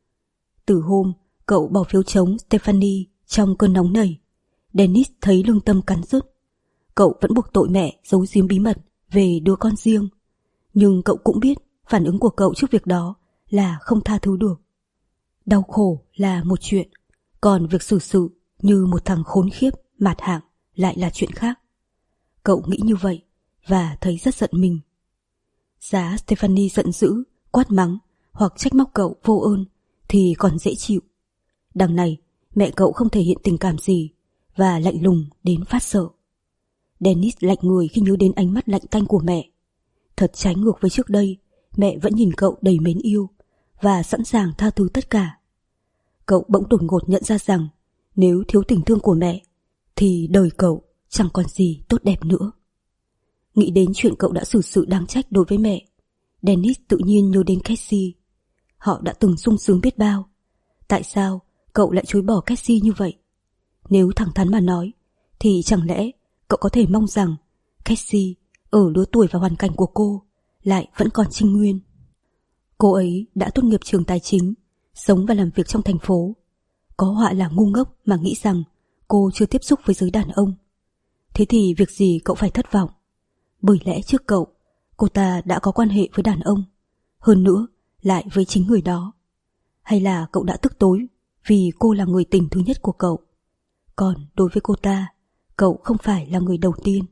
Từ hôm cậu bỏ phiếu chống Stephanie trong cơn nóng nảy, Dennis thấy lương tâm cắn rứt. Cậu vẫn buộc tội mẹ giấu giếm bí mật về đứa con riêng, nhưng cậu cũng biết phản ứng của cậu trước việc đó là không tha thứ được. Đau khổ là một chuyện, còn việc xử sự như một thằng khốn khiếp mạt hạng lại là chuyện khác. Cậu nghĩ như vậy và thấy rất giận mình. Giá Stephanie giận dữ, quát mắng hoặc trách móc cậu vô ơn thì còn dễ chịu. Đằng này mẹ cậu không thể hiện tình cảm gì và lạnh lùng đến phát sợ. Dennis lạnh người khi nhớ đến ánh mắt lạnh tanh của mẹ. Thật trái ngược với trước đây, mẹ vẫn nhìn cậu đầy mến yêu và sẵn sàng tha thứ tất cả. Cậu bỗng đột ngột nhận ra rằng nếu thiếu tình thương của mẹ thì đời cậu chẳng còn gì tốt đẹp nữa. Nghĩ đến chuyện cậu đã xử sự đáng trách đối với mẹ, Dennis tự nhiên nhớ đến Cassie. Họ đã từng sung sướng biết bao. Tại sao cậu lại chối bỏ Cassie như vậy? Nếu thẳng thắn mà nói, thì chẳng lẽ cậu có thể mong rằng Cassie ở lứa tuổi và hoàn cảnh của cô lại vẫn còn trinh nguyên? Cô ấy đã tốt nghiệp trường tài chính, sống và làm việc trong thành phố. Có họa là ngu ngốc mà nghĩ rằng cô chưa tiếp xúc với giới đàn ông. Thế thì việc gì cậu phải thất vọng? Bởi lẽ trước cậu, cô ta đã có quan hệ với đàn ông, hơn nữa lại với chính người đó. Hay là cậu đã tức tối vì cô là người tình thứ nhất của cậu, còn đối với cô ta, cậu không phải là người đầu tiên.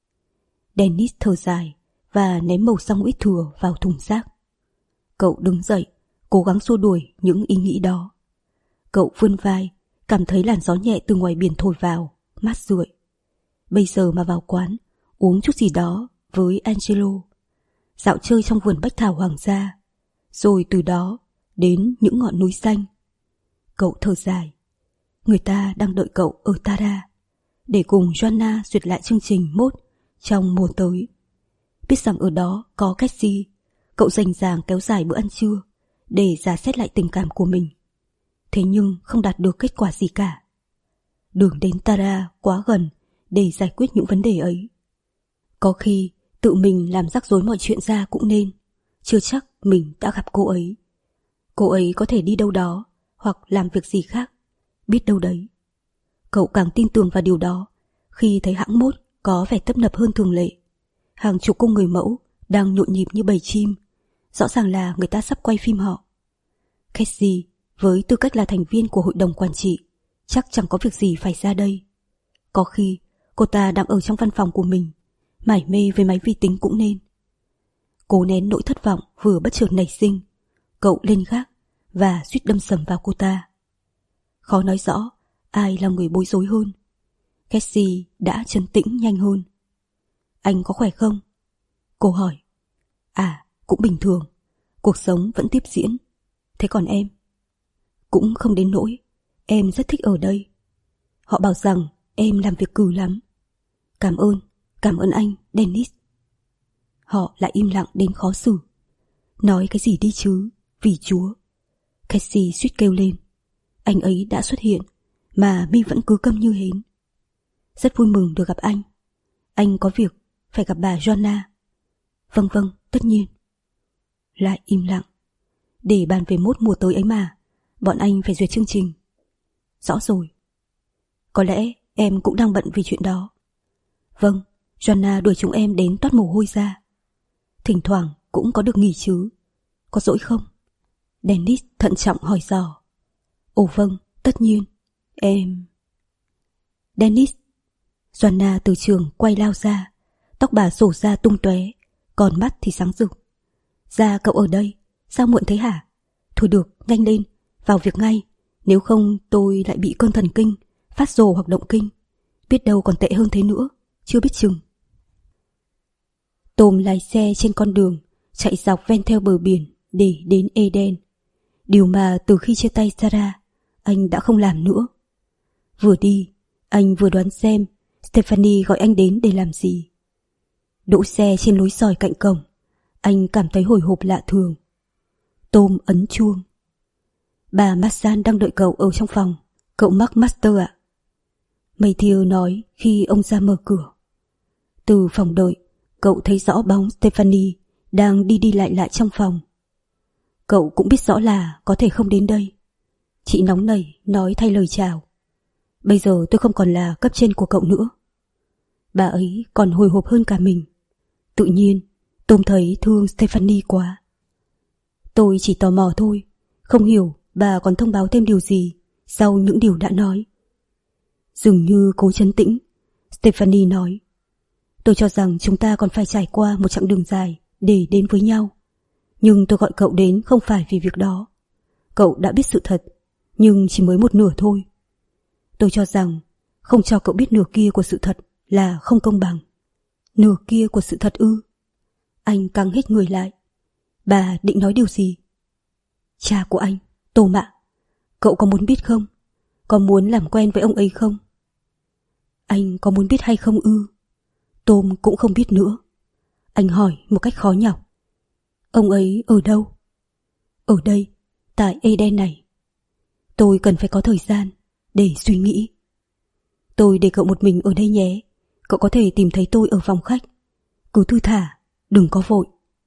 Dennis thở dài và ném màu xong ít thừa vào thùng rác. Cậu đứng dậy, cố gắng xua đuổi những ý nghĩ đó. Cậu vươn vai, cảm thấy làn gió nhẹ từ ngoài biển thổi vào, mát rượi. Bây giờ mà vào quán, uống chút gì đó với Angelo, dạo chơi trong vườn bách thảo hoàng gia, rồi từ đó đến những ngọn núi xanh. Cậu thở dài. Người ta đang đợi cậu ở Tara để cùng Joanna duyệt lại chương trình mốt trong mùa tới. Biết rằng ở đó có Cassie, cậu rành ràng kéo dài bữa ăn trưa để rà xét lại tình cảm của mình. Thế nhưng không đạt được kết quả gì cả. Đường đến Tara quá gần để giải quyết những vấn đề ấy. Có khi tự mình làm rắc rối mọi chuyện ra cũng nên. Chưa chắc mình đã gặp cô ấy. Cô ấy có thể đi đâu đó hoặc làm việc gì khác, biết đâu đấy. Cậu càng tin tưởng vào điều đó khi thấy hãng mốt có vẻ tấp nập hơn thường lệ. Hàng chục cô người mẫu đang nhộn nhịp như bầy chim. Rõ ràng là người ta sắp quay phim họ. Cassie với tư cách là thành viên của hội đồng quản trị chắc chẳng có việc gì phải ra đây. Có khi cô ta đang ở trong văn phòng của mình, mải mê với máy vi tính cũng nên. Cố nén nỗi thất vọng vừa bất chợt nảy sinh, cậu lên gác và suýt đâm sầm vào cô ta. Khó nói rõ ai là người bối rối hơn. Cassie đã trấn tĩnh nhanh hơn. Anh có khỏe không? Cô hỏi. À, cũng bình thường. Cuộc sống vẫn tiếp diễn. Thế còn em? Cũng không đến nỗi. Em rất thích ở đây. Họ bảo rằng em làm việc cừ lắm. Cảm ơn, cảm ơn anh, Dennis. Họ lại im lặng đến khó xử. Nói cái gì đi chứ, vì Chúa. Cassie suýt kêu lên. Anh ấy đã xuất hiện, mà Mi vẫn cứ câm như hến. Rất vui mừng được gặp anh. Anh có việc, phải gặp bà Joanna. Vâng vâng, tất nhiên. Lại im lặng. Để bàn về mốt mùa tới ấy mà, bọn anh phải duyệt chương trình. Rõ rồi. Có lẽ em cũng đang bận vì chuyện đó. Vâng, Joanna đuổi chúng em đến toát mồ hôi ra. Thỉnh thoảng cũng có được nghỉ chứ. Có dỗi không? Dennis thận trọng hỏi dò. Ồ vâng, tất nhiên. Em... Dennis. Joanna từ trường quay lao ra. Tóc bà xổ ra tung tóe, còn mắt thì sáng rực. Ra cậu ở đây, sao muộn thế hả? Thôi được, nhanh lên, vào việc ngay. Nếu không tôi lại bị cơn thần kinh, phát rồ hoặc động kinh. Biết đâu còn tệ hơn thế nữa, chưa biết chừng. Tom lái xe trên con đường, chạy dọc ven theo bờ biển để đến Eden. Điều mà từ khi chia tay Sarah, anh đã không làm nữa. Vừa đi, anh vừa đoán xem Stephanie gọi anh đến để làm gì. Đỗ xe trên lối sỏi cạnh cổng, anh cảm thấy hồi hộp lạ thường. Tom ấn chuông. Bà Marsan đang đợi cậu ở trong phòng. Cậu mắc Master ạ? Matthew nói khi ông ra mở cửa. Từ phòng đợi, cậu thấy rõ bóng Stephanie đang đi đi lại lại trong phòng. Cậu cũng biết rõ là có thể không đến đây. Chị nóng nảy nói thay lời chào. Bây giờ tôi không còn là cấp trên của cậu nữa. Bà ấy còn hồi hộp hơn cả mình. Tự nhiên, Tom thấy thương Stephanie quá. Tôi chỉ tò mò thôi, không hiểu bà còn thông báo thêm điều gì sau những điều đã nói. Dường như cố trấn tĩnh, Stephanie nói. Tôi cho rằng chúng ta còn phải trải qua một chặng đường dài để đến với nhau. Nhưng tôi gọi cậu đến không phải vì việc đó. Cậu đã biết sự thật, nhưng chỉ mới một nửa thôi. Tôi cho rằng không cho cậu biết nửa kia của sự thật là không công bằng. Nửa kia của sự thật ư? Anh căng hết người lại. Bà định nói điều gì? Cha của anh, Tom ạ. Cậu có muốn biết không? Có muốn làm quen với ông ấy không? Anh có muốn biết hay không ư? Tom cũng không biết nữa. Anh hỏi một cách khó nhọc. Ông ấy ở đâu? Ở đây, tại Eden này. Tôi cần phải có thời gian để suy nghĩ. Tôi để cậu một mình ở đây nhé. Cậu có thể tìm thấy tôi ở phòng khách. Cứ thư thả, đừng có vội.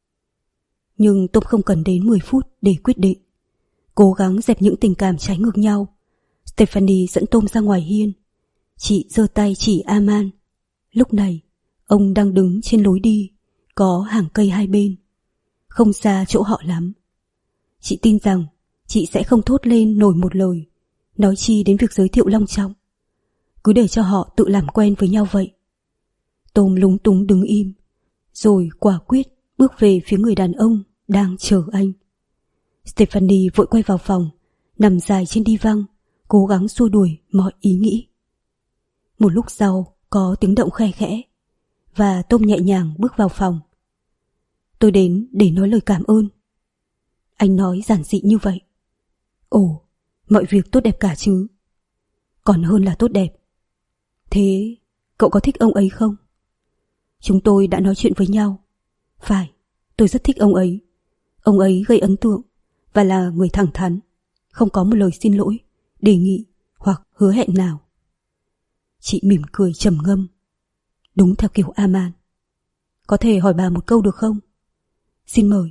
Nhưng Tom không cần đến mười phút để quyết định. Cố gắng dẹp những tình cảm trái ngược nhau, Stephanie dẫn Tom ra ngoài hiên. Chị giơ tay chỉ Aman. Lúc này, ông đang đứng trên lối đi, có hàng cây hai bên. Không xa chỗ họ lắm. Chị tin rằng chị sẽ không thốt lên nổi một lời, nói chi đến việc giới thiệu long trọng. Cứ để cho họ tự làm quen với nhau vậy. Tom lúng túng đứng im, rồi quả quyết bước về phía người đàn ông đang chờ anh. Stephanie vội quay vào phòng, nằm dài trên đi văng, cố gắng xua đuổi mọi ý nghĩ. Một lúc sau có tiếng động khe khẽ, và Tom nhẹ nhàng bước vào phòng. Tôi đến để nói lời cảm ơn. Anh nói giản dị như vậy. Ồ, mọi việc tốt đẹp cả chứ? Còn hơn là tốt đẹp. Thế cậu có thích ông ấy không? Chúng tôi đã nói chuyện với nhau. Phải, tôi rất thích ông ấy. Ông ấy gây ấn tượng và là người thẳng thắn, không có một lời xin lỗi, đề nghị hoặc hứa hẹn nào. Chị mỉm cười trầm ngâm. Đúng theo kiểu Aman. Có thể hỏi bà một câu được không? Xin mời.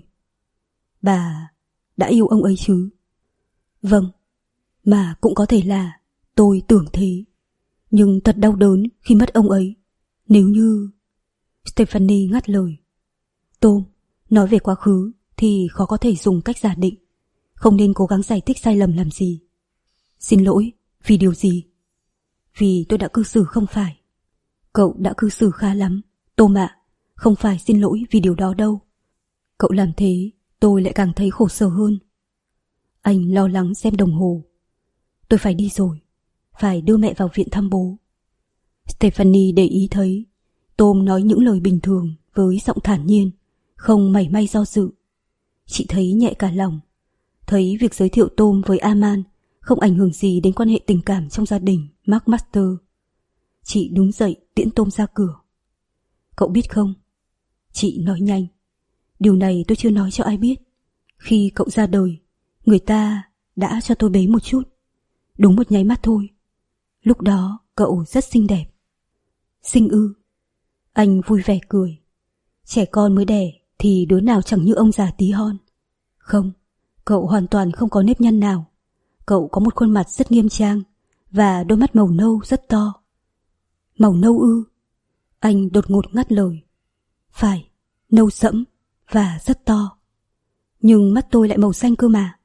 Bà đã yêu ông ấy chứ? Vâng, mà cũng có thể là tôi tưởng thế. Nhưng thật đau đớn khi mất ông ấy. Nếu như... Stephanie ngắt lời. Tom, nói về quá khứ thì khó có thể dùng cách giả định. Không nên cố gắng giải thích sai lầm làm gì. Xin lỗi, vì điều gì? Vì tôi đã cư xử không phải. Cậu đã cư xử khá lắm, Tom ạ. Không phải xin lỗi vì điều đó đâu. Cậu làm thế, tôi lại càng thấy khổ sở hơn. Anh lo lắng xem đồng hồ. Tôi phải đi rồi, phải đưa mẹ vào viện thăm bố. Stephanie để ý thấy Tom nói những lời bình thường với giọng thản nhiên, Không mảy may do dự. Chị thấy nhẹ cả lòng. Thấy việc giới thiệu Tom với Aman không ảnh hưởng gì đến quan hệ tình cảm trong gia đình McMaster. Chị đứng dậy tiễn Tom ra cửa. Cậu biết không? Chị nói nhanh. Điều này tôi chưa nói cho ai biết. Khi cậu ra đời, người ta đã cho tôi bế một chút. Đúng một nháy mắt thôi. Lúc đó cậu rất xinh đẹp. Xinh ư? Anh vui vẻ cười. Trẻ con mới đẻ thì đứa nào chẳng như ông già tí hon. Không, cậu hoàn toàn không có nếp nhăn nào. Cậu có một khuôn mặt rất nghiêm trang và đôi mắt màu nâu rất to. Màu nâu ư? Anh đột ngột ngắt lời. Phải, nâu sẫm và rất to. Nhưng mắt tôi lại màu xanh cơ mà.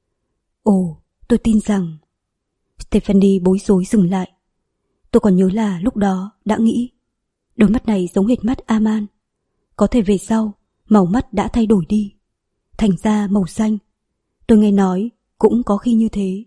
Ồ, tôi tin rằng... Stephanie bối rối dừng lại. Tôi còn nhớ là lúc đó đã nghĩ đôi mắt này giống hệt mắt Aman. Có thể về sau màu mắt đã thay đổi đi, thành ra màu xanh. Tôi nghe nói cũng có khi như thế.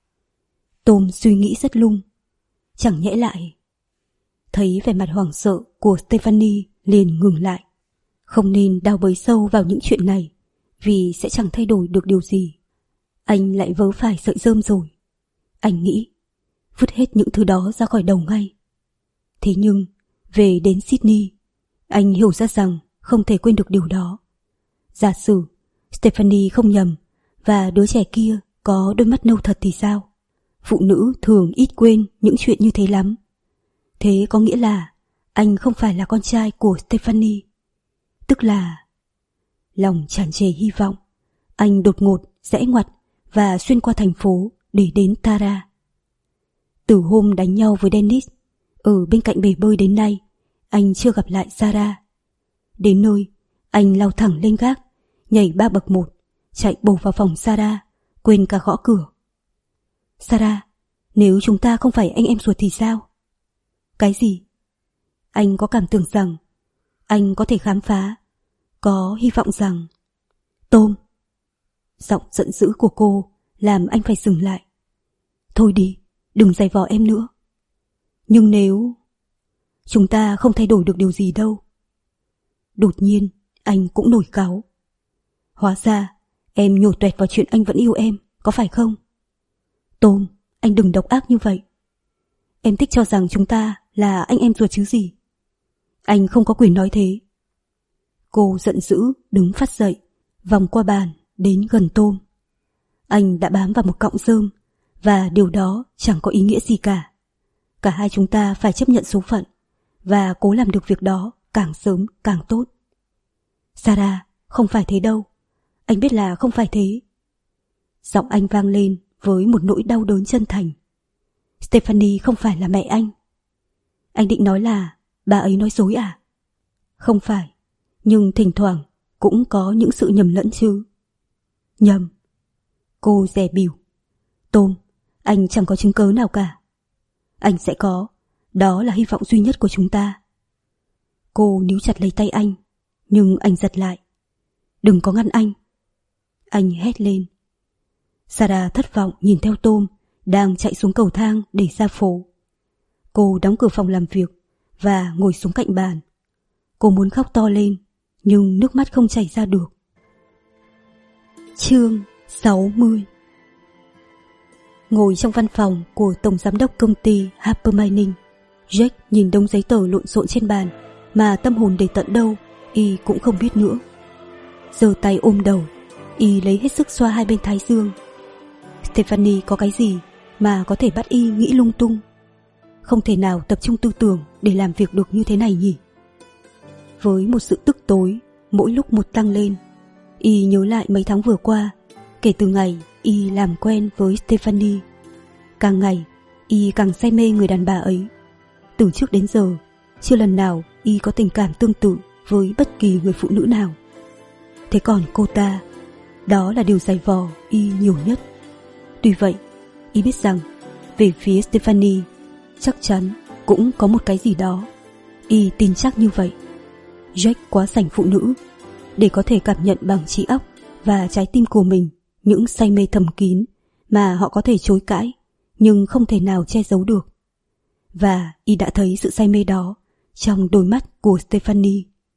Tom suy nghĩ rất lung. Chẳng nhẽ lại... Thấy vẻ mặt hoảng sợ của Stephanie liền ngừng lại. Không nên đào bới sâu vào những chuyện này, vì sẽ chẳng thay đổi được điều gì. Anh lại vớ phải sợi rơm rồi. Anh nghĩ vứt hết những thứ đó ra khỏi đầu ngay. Thế nhưng về đến Sydney, anh hiểu ra rằng không thể quên được điều đó. Giả sử Stephanie không nhầm và đứa trẻ kia có đôi mắt nâu thật thì sao? Phụ nữ thường ít quên những chuyện như thế lắm. Thế có nghĩa là anh không phải là con trai của Stephanie. Tức là... Lòng tràn trề hy vọng, anh đột ngột rẽ ngoặt và xuyên qua thành phố để đến Tara. Từ hôm đánh nhau với Dennis ở bên cạnh bể bơi đến nay, anh chưa gặp lại Sarah. Đến nơi, anh lao thẳng lên gác, nhảy ba bậc một, chạy bổ vào phòng Sarah, quên cả gõ cửa. Sarah, nếu chúng ta không phải anh em ruột thì sao? Cái gì? Anh có cảm tưởng rằng anh có thể khám phá, có hy vọng rằng... Tom! Giọng giận dữ của cô làm anh phải dừng lại. Thôi đi, đừng giày vò em nữa. Nhưng nếu... Chúng ta không thay đổi được điều gì đâu. Đột nhiên, anh cũng nổi cáu. Hóa ra, em nhổ toẹt vào chuyện anh vẫn yêu em, có phải không? Tom, anh đừng độc ác như vậy. Em thích cho rằng chúng ta là anh em ruột chứ gì. Anh không có quyền nói thế. Cô giận dữ đứng phắt dậy, vòng qua bàn đến gần Tom. Anh đã bám vào một cọng rơm và điều đó chẳng có ý nghĩa gì cả. Cả hai chúng ta phải chấp nhận số phận và cố làm được việc đó càng sớm càng tốt. Sarah, không phải thế đâu. Anh biết là không phải thế. Giọng anh vang lên với một nỗi đau đớn chân thành. Stephanie không phải là mẹ anh. Anh định nói là bà ấy nói dối à? Không phải, nhưng thỉnh thoảng cũng có những sự nhầm lẫn chứ. Nhầm? Cô dè bỉu. Tom, anh chẳng có chứng cớ nào cả. Anh sẽ có, đó là hy vọng duy nhất của chúng ta. Cô níu chặt lấy tay anh, nhưng anh giật lại. Đừng có ngăn anh. Anh hét lên. Sarah thất vọng nhìn theo Tom đang chạy xuống cầu thang để ra phố. Cô đóng cửa phòng làm việc và ngồi xuống cạnh bàn. Cô muốn khóc to lên, nhưng nước mắt không chảy ra được. Chương sáu mươi. Ngồi trong văn phòng của tổng giám đốc công ty Harper Mining, Jack nhìn đống giấy tờ lộn xộn trên bàn mà tâm hồn để tận đâu y cũng không biết nữa. Giơ tay ôm đầu, y lấy hết sức xoa hai bên thái dương. Stephanie có cái gì mà có thể bắt y nghĩ lung tung? Không thể nào tập trung tư tưởng để làm việc được như thế này nhỉ? Với một sự tức tối mỗi lúc một tăng lên, y nhớ lại mấy tháng vừa qua, kể từ ngày y làm quen với Stephanie. Càng ngày y càng say mê người đàn bà ấy. Từ trước đến giờ chưa lần nào y có tình cảm tương tự với bất kỳ người phụ nữ nào. Thế còn cô ta, đó là điều dày vò y nhiều nhất. Tuy vậy, y biết rằng về phía Stephanie chắc chắn cũng có một cái gì đó. Y tin chắc như vậy. Jack quá sành phụ nữ để có thể cảm nhận bằng trí óc và trái tim của mình những say mê thầm kín mà họ có thể chối cãi nhưng không thể nào che giấu được. Và y đã thấy sự say mê đó trong đôi mắt của Stephanie.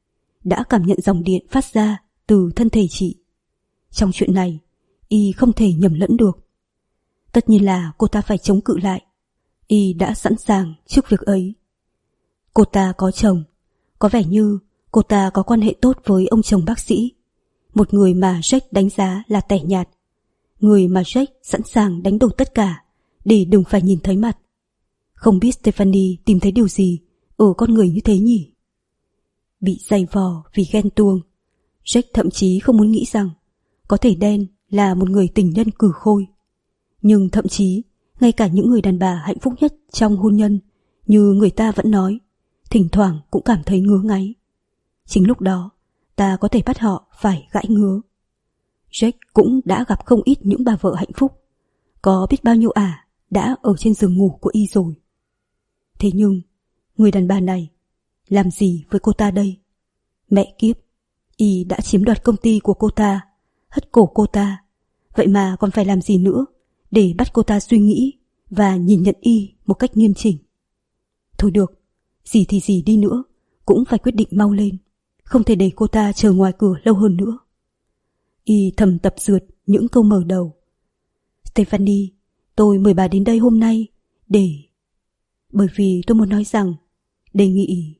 đã cảm nhận dòng điện phát ra từ thân thể chị. Trong chuyện này, y không thể nhầm lẫn được. Tất nhiên là cô ta phải chống cự lại. Y đã sẵn sàng trước việc ấy. Cô ta có chồng, có vẻ như cô ta có quan hệ tốt với ông chồng bác sĩ, một người mà Jack đánh giá là tẻ nhạt, người mà Jack sẵn sàng đánh đổ tất cả để đừng phải nhìn thấy mặt. Không biết Stephanie tìm thấy điều gì ở con người như thế nhỉ? Bị dày vò vì ghen tuông, Jack thậm chí không muốn nghĩ rằng có thể Dan là một người tình nhân cừ khôi. Nhưng thậm chí ngay cả những người đàn bà hạnh phúc nhất trong hôn nhân, như người ta vẫn nói, thỉnh thoảng cũng cảm thấy ngứa ngáy. Chính lúc đó ta có thể bắt họ phải gãi ngứa. Jack cũng đã gặp không ít những bà vợ hạnh phúc, có biết bao nhiêu ả đã ở trên giường ngủ của y rồi. Thế nhưng người đàn bà này làm gì với cô ta đây? Mẹ kiếp, y đã chiếm đoạt công ty của cô ta, hất cổ cô ta, vậy mà còn phải làm gì nữa để bắt cô ta suy nghĩ và nhìn nhận y một cách nghiêm chỉnh. Thôi được, gì thì gì đi nữa, cũng phải quyết định mau lên, không thể để cô ta chờ ngoài cửa lâu hơn nữa. Y thầm tập dượt những câu mở đầu. Stephanie, tôi mời bà đến đây hôm nay để... Bởi vì tôi muốn nói rằng, đề nghị...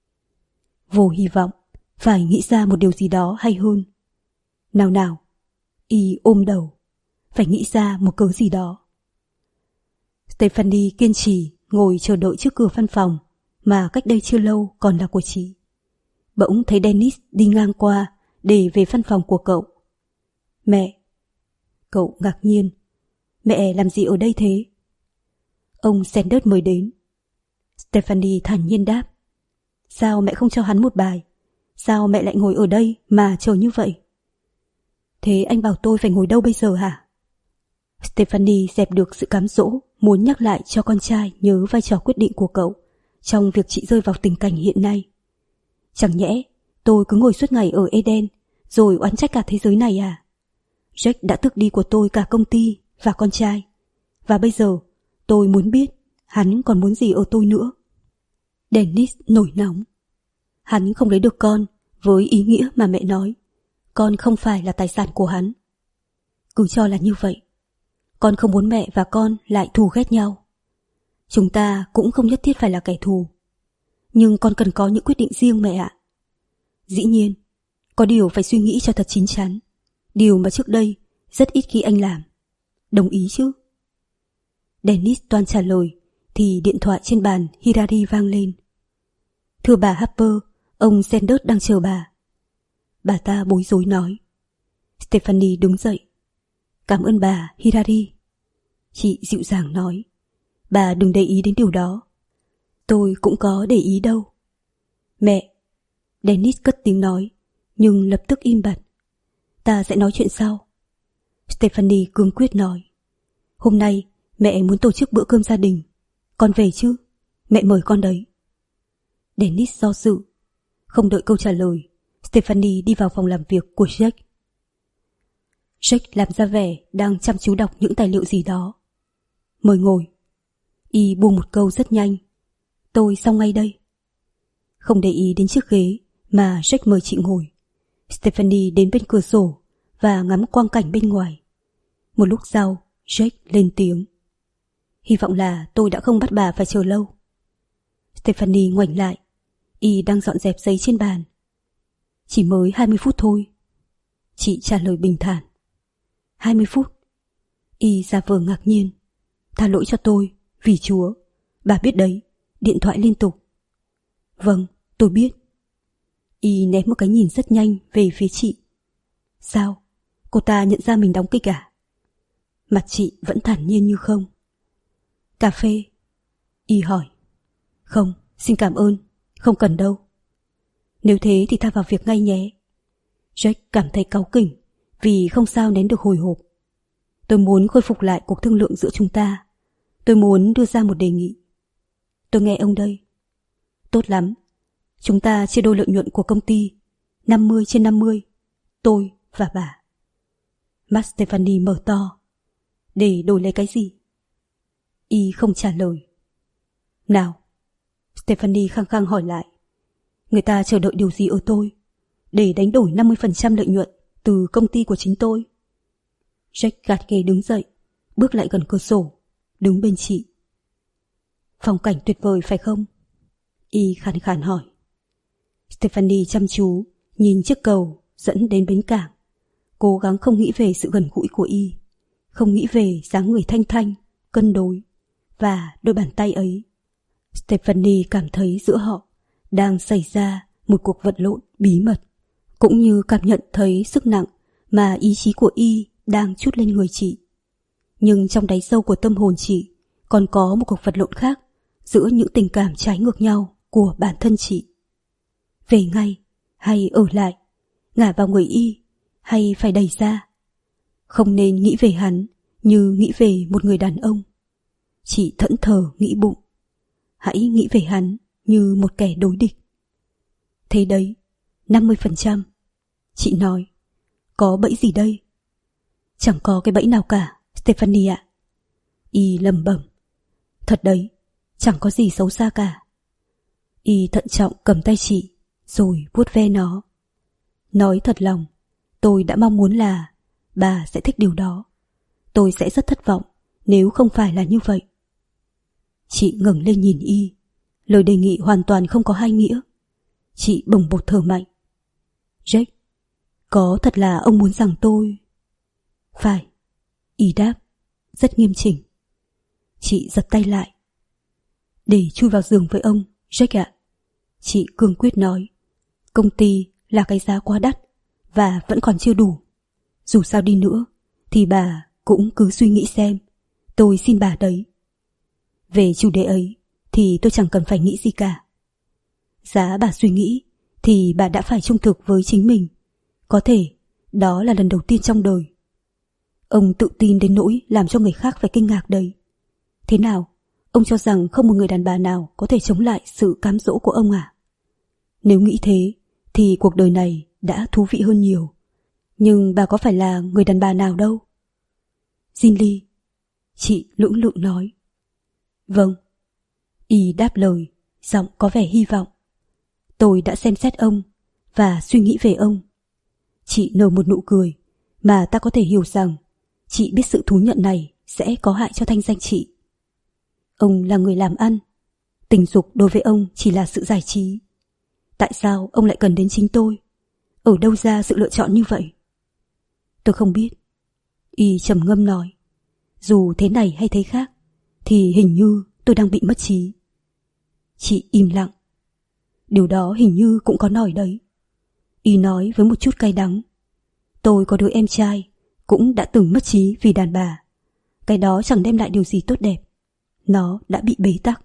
Vô hy vọng, phải nghĩ ra một điều gì đó hay hơn. Nào nào, Y ôm đầu, phải nghĩ ra một cớ gì đó. Stephanie kiên trì ngồi chờ đợi trước cửa văn phòng mà cách đây chưa lâu còn là của chị. Bỗng thấy Dennis đi ngang qua để về văn phòng của cậu. Mẹ. Cậu ngạc nhiên. Mẹ làm gì ở đây thế? Ông Sanders mới đến. Stephanie thản nhiên đáp. Sao mẹ không cho hắn một bài? Sao mẹ lại ngồi ở đây mà chờ như vậy? Thế anh bảo tôi phải ngồi đâu bây giờ hả? Stephanie dẹp được sự cám dỗ, muốn nhắc lại cho con trai nhớ vai trò quyết định của cậu trong việc chị rơi vào tình cảnh hiện nay. Chẳng nhẽ tôi cứ ngồi suốt ngày ở Eden rồi oán trách cả thế giới này à? Jack đã tước đi của tôi cả công ty và con trai, và bây giờ tôi muốn biết hắn còn muốn gì ở tôi nữa. Dennis nổi nóng. Hắn không lấy được con với ý nghĩa mà mẹ nói. Con không phải là tài sản của hắn. Cứ cho là như vậy. Con không muốn mẹ và con lại thù ghét nhau. Chúng ta cũng không nhất thiết phải là kẻ thù. Nhưng con cần có những quyết định riêng mẹ ạ. Dĩ nhiên, có điều phải suy nghĩ cho thật chín chắn. Điều mà trước đây rất ít khi anh làm. Đồng ý chứ? Dennis toan trả lời thì điện thoại trên bàn Hirari vang lên. Thưa bà Harper, ông Sanders đang chờ bà. Bà ta bối rối nói. Stephanie đứng dậy. Cảm ơn bà, Hirari. Chị dịu dàng nói. Bà đừng để ý đến điều đó. Tôi cũng có để ý đâu. Mẹ. Dennis cất tiếng nói, nhưng lập tức im bặt. Ta sẽ nói chuyện sau. Stephanie cương quyết nói. Hôm nay mẹ muốn tổ chức bữa cơm gia đình. Con về chứ? Mẹ mời con đấy. Dennis do dự. Không đợi câu trả lời, Stephanie đi vào phòng làm việc của Jack. Jack làm ra vẻ đang chăm chú đọc những tài liệu gì đó. Mời ngồi. Y buông một câu rất nhanh. Tôi xong ngay đây. Không để ý đến chiếc ghế mà Jack mời chị ngồi, Stephanie đến bên cửa sổ và ngắm quang cảnh bên ngoài. Một lúc sau, Jack lên tiếng. Hy vọng là tôi đã không bắt bà phải chờ lâu. Stephanie ngoảnh lại. Y đang dọn dẹp giấy trên bàn. Chỉ mới hai mươi phút thôi. Chị trả lời bình thản. hai mươi phút. Y giả vờ ngạc nhiên. Tha lỗi cho tôi, vì Chúa. Bà biết đấy, điện thoại liên tục. Vâng, tôi biết. Y ném một cái nhìn rất nhanh về phía chị. Sao? Cô ta nhận ra mình đóng kịch à? Mặt chị vẫn thản nhiên như không. Cà phê? Y hỏi. Không, xin cảm ơn, không cần đâu. Nếu thế thì ta vào việc ngay nhé. Jack cảm thấy cáu kỉnh vì không sao nén được hồi hộp. Tôi muốn khôi phục lại cuộc thương lượng giữa chúng ta. Tôi muốn đưa ra một đề nghị. Tôi nghe ông đây. Tốt lắm. Chúng ta chia đôi lợi nhuận của công ty năm mươi trên năm mươi. Tôi và bà. Mắt Stephanie mở to. Để đổi lấy cái gì? Y không trả lời. Nào? Stephanie khăng khăng hỏi lại. Người ta chờ đợi điều gì ở tôi? để đánh đổi năm mươi phần trăm lợi nhuận từ công ty của chính tôi. Jack gạt ghế đứng dậy, bước lại gần cửa sổ, đứng bên chị. Phong cảnh tuyệt vời phải không? Y khàn khàn hỏi. Stephanie chăm chú nhìn chiếc cầu dẫn đến bến cảng, cố gắng không nghĩ về sự gần gũi của Y, không nghĩ về dáng người thanh thanh, cân đối và đôi bàn tay ấy. Stephanie cảm thấy giữa họ đang xảy ra một cuộc vật lộn bí mật, cũng như cảm nhận thấy sức nặng mà ý chí của Y đang trút lên người chị. Nhưng trong đáy sâu của tâm hồn chị còn có một cuộc vật lộn khác giữa những tình cảm trái ngược nhau của bản thân chị. Về ngay hay ở lại, ngả vào người Y hay phải đẩy ra. Không nên nghĩ về hắn như nghĩ về một người đàn ông. Chị thẫn thờ nghĩ bụng, hãy nghĩ về hắn như một kẻ đối địch. Thế đấy, năm mươi phần trăm. Chị nói, có bẫy gì đây? Chẳng có cái bẫy nào cả, Stephanie ạ. Y lẩm bẩm, thật đấy, chẳng có gì xấu xa cả. Y thận trọng cầm tay chị, rồi vuốt ve nó. Nói thật lòng, tôi đã mong muốn là bà sẽ thích điều đó. Tôi sẽ rất thất vọng nếu không phải là như vậy. Chị ngẩng lên nhìn Y, lời đề nghị hoàn toàn không có hai nghĩa. Chị bồng bột thở mạnh. Jack, có thật là ông muốn rằng tôi... Phải, Y đáp, rất nghiêm chỉnh. Chị giật tay lại. Để chui vào giường với ông, Jack ạ. Chị cương quyết nói, công ty là cái giá quá đắt và vẫn còn chưa đủ. Dù sao đi nữa thì bà cũng cứ suy nghĩ xem, tôi xin bà đấy. Về chủ đề ấy thì tôi chẳng cần phải nghĩ gì cả. Giá bà suy nghĩ thì bà đã phải trung thực với chính mình. Có thể đó là lần đầu tiên trong đời. Ông tự tin đến nỗi làm cho người khác phải kinh ngạc đấy. Thế nào, ông cho rằng không một người đàn bà nào có thể chống lại sự cám dỗ của ông à? Nếu nghĩ thế thì cuộc đời này đã thú vị hơn nhiều. Nhưng bà có phải là người đàn bà nào đâu? Ginly, chị lưỡng lự nói. Vâng. Y đáp lời, giọng có vẻ hy vọng. Tôi đã xem xét ông và suy nghĩ về ông. Chị nở một nụ cười mà ta có thể hiểu rằng chị biết sự thú nhận này sẽ có hại cho thanh danh chị. Ông là người làm ăn, tình dục đối với ông chỉ là sự giải trí. Tại sao ông lại cần đến chính tôi? Ở đâu ra sự lựa chọn như vậy? Tôi không biết. Y trầm ngâm nói. Dù thế này hay thế khác thì hình như tôi đang bị mất trí. Chị im lặng. Điều đó hình như cũng có nổi đấy. Y nói với một chút cay đắng. Tôi có đứa em trai cũng đã từng mất trí vì đàn bà. Cái đó chẳng đem lại điều gì tốt đẹp. Nó đã bị bế tắc.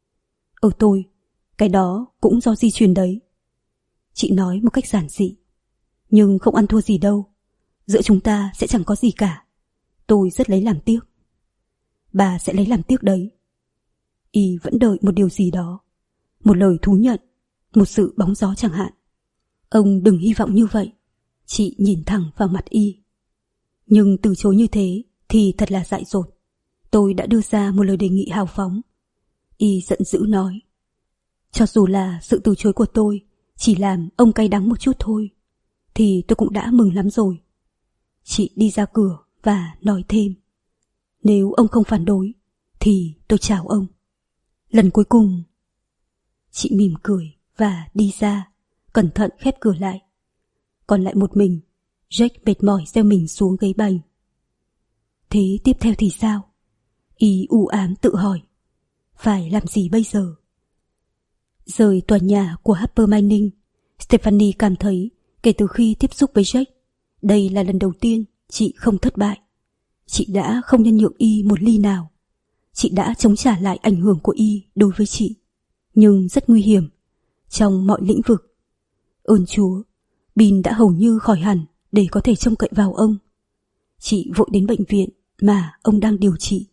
Ở tôi, cái đó cũng do di truyền đấy. Chị nói một cách giản dị. Nhưng không ăn thua gì đâu. Giữa chúng ta sẽ chẳng có gì cả. Tôi rất lấy làm tiếc. Bà sẽ lấy làm tiếc đấy. Y vẫn đợi một điều gì đó. Một lời thú nhận, một sự bóng gió chẳng hạn. Ông đừng hy vọng như vậy. Chị nhìn thẳng vào mặt Y. Nhưng từ chối như thế thì thật là dại dột. Tôi đã đưa ra một lời đề nghị hào phóng. Y giận dữ nói. Cho dù là sự từ chối của tôi chỉ làm ông cay đắng một chút thôi, thì tôi cũng đã mừng lắm rồi. Chị đi ra cửa và nói thêm. Nếu ông không phản đối thì tôi chào ông. Lần cuối cùng. Chị mỉm cười và đi ra, cẩn thận khép cửa lại. Còn lại một mình, Jack mệt mỏi gieo mình xuống ghế bành. Thế tiếp theo thì sao? Y u ám tự hỏi. Phải làm gì bây giờ? Rời tòa nhà của Harper Mining, Stephanie cảm thấy kể từ khi tiếp xúc với Jack, đây là lần đầu tiên chị không thất bại. Chị đã không nhân nhượng Y một ly nào. Chị đã chống trả lại ảnh hưởng của Y đối với chị. Nhưng rất nguy hiểm. Trong mọi lĩnh vực. Ơn Chúa, Bin đã hầu như khỏi hẳn để có thể trông cậy vào ông. Chị vội đến bệnh viện mà ông đang điều trị.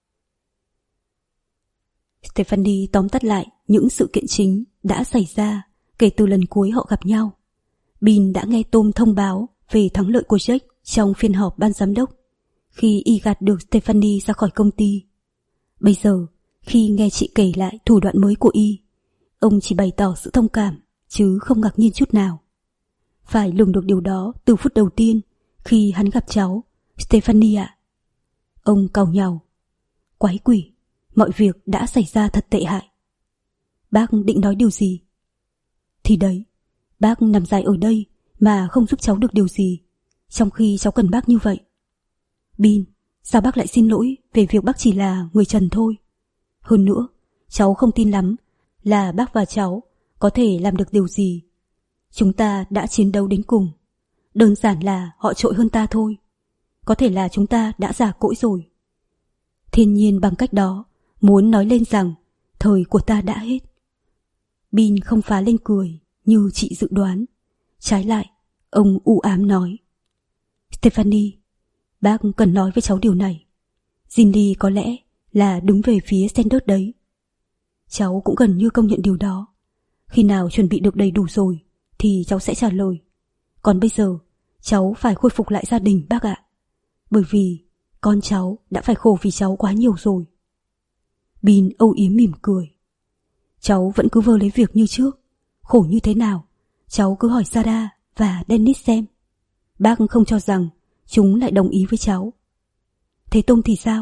Stephanie tóm tắt lại những sự kiện chính đã xảy ra kể từ lần cuối họ gặp nhau. Bin đã nghe Tom thông báo về thắng lợi của Jack trong phiên họp ban giám đốc, khi y gạt được Stephanie ra khỏi công ty. Bây giờ, khi nghe chị kể lại thủ đoạn mới của y, ông chỉ bày tỏ sự thông cảm, chứ không ngạc nhiên chút nào. phải lường được điều đó từ phút đầu tiên khi hắn gặp cháu. Stephanie ạ. Ông càu nhàu. Quái quỷ, mọi việc đã xảy ra thật tệ hại. Bác định nói điều gì? Thì đấy, bác nằm dài ở đây mà không giúp cháu được điều gì, trong khi cháu cần bác như vậy. Bin, sao bác lại xin lỗi về việc bác chỉ là người trần thôi? Hơn nữa, cháu không tin lắm là bác và cháu có thể làm được điều gì. Chúng ta đã chiến đấu đến cùng. Đơn giản là họ trội hơn ta thôi. Có thể là chúng ta đã già cỗi rồi. Thiên nhiên bằng cách đó muốn nói lên rằng thời của ta đã hết. Bin không phá lên cười như chị dự đoán. Trái lại, ông u ám nói: Stephanie, bác cần nói với cháu điều này. Ginny có lẽ là đứng về phía Sanders đấy. Cháu cũng gần như công nhận điều đó. Khi nào chuẩn bị được đầy đủ rồi thì cháu sẽ trả lời. Còn bây giờ, cháu phải khôi phục lại gia đình bác ạ. Bởi vì con cháu đã phải khổ vì cháu quá nhiều rồi. Bin âu yếm mỉm cười. Cháu vẫn cứ vơ lấy việc như trước. Khổ như thế nào, cháu cứ hỏi Sarah và Dennis xem. Bác không cho rằng chúng lại đồng ý với cháu. Thế Tom thì sao?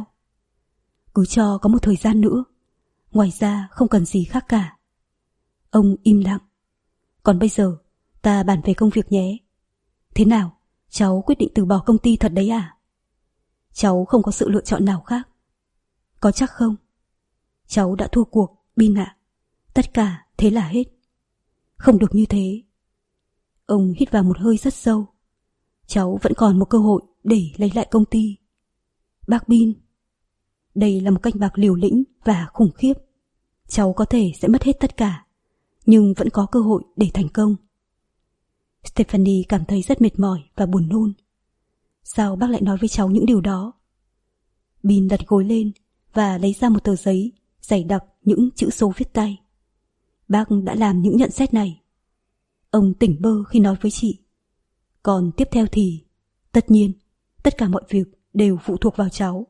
Cứ cho có một thời gian nữa. Ngoài ra không cần gì khác cả. Ông im lặng. Còn bây giờ, ta bàn về công việc nhé. Thế nào, cháu quyết định từ bỏ công ty thật đấy à? Cháu không có sự lựa chọn nào khác. Có chắc không? Cháu đã thua cuộc, Bin ạ. Tất cả thế là hết. Không được như thế. Ông hít vào một hơi rất sâu. Cháu vẫn còn một cơ hội để lấy lại công ty. Bác Bin, đây là một canh bạc liều lĩnh và khủng khiếp. Cháu có thể sẽ mất hết tất cả, nhưng vẫn có cơ hội để thành công. Stephanie cảm thấy rất mệt mỏi và buồn nôn. Sao bác lại nói với cháu những điều đó? Bin đặt gối lên và lấy ra một tờ giấy dày đặc những chữ số viết tay. Bác đã làm những nhận xét này. Ông tỉnh bơ khi nói với chị. Còn tiếp theo thì, tất nhiên, tất cả mọi việc đều phụ thuộc vào cháu.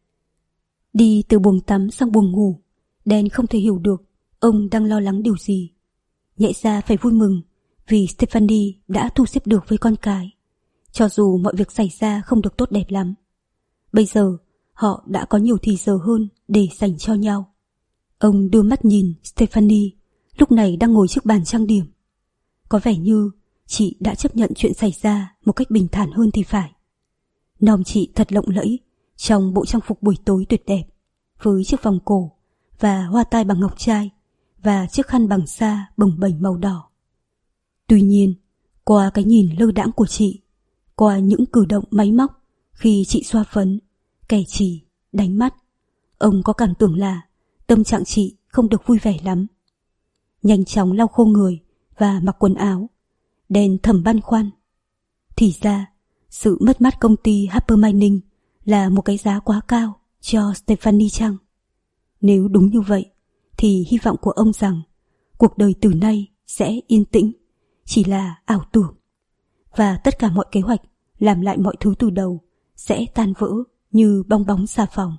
Đi từ buồng tắm sang buồng ngủ, Dan không thể hiểu được ông đang lo lắng điều gì. Nhẹ ra phải vui mừng vì Stephanie đã thu xếp được với con cái, cho dù mọi việc xảy ra không được tốt đẹp lắm. Bây giờ họ đã có nhiều thì giờ hơn để dành cho nhau. Ông đưa mắt nhìn Stephanie, lúc này đang ngồi trước bàn trang điểm. Có vẻ như chị đã chấp nhận chuyện xảy ra một cách bình thản hơn thì phải. Nòm chị thật lộng lẫy trong bộ trang phục buổi tối tuyệt đẹp, với chiếc vòng cổ và hoa tai bằng ngọc trai và chiếc khăn bằng sa bồng bềnh màu đỏ. Tuy nhiên, qua cái nhìn lơ đãng của chị, qua những cử động máy móc khi chị xoa phấn, kẻ chỉ, đánh mắt, ông có cảm tưởng là tâm trạng chị không được vui vẻ lắm. Nhanh chóng lau khô người và mặc quần áo, Dan thầm băn khoăn. Thì ra, sự mất mát công ty Harper Mining là một cái giá quá cao cho Stephanie chăng? Nếu đúng như vậy, thì hy vọng của ông rằng cuộc đời từ nay sẽ yên tĩnh, chỉ là ảo tưởng. Và tất cả mọi kế hoạch làm lại mọi thứ từ đầu sẽ tan vỡ như bong bóng xà phòng.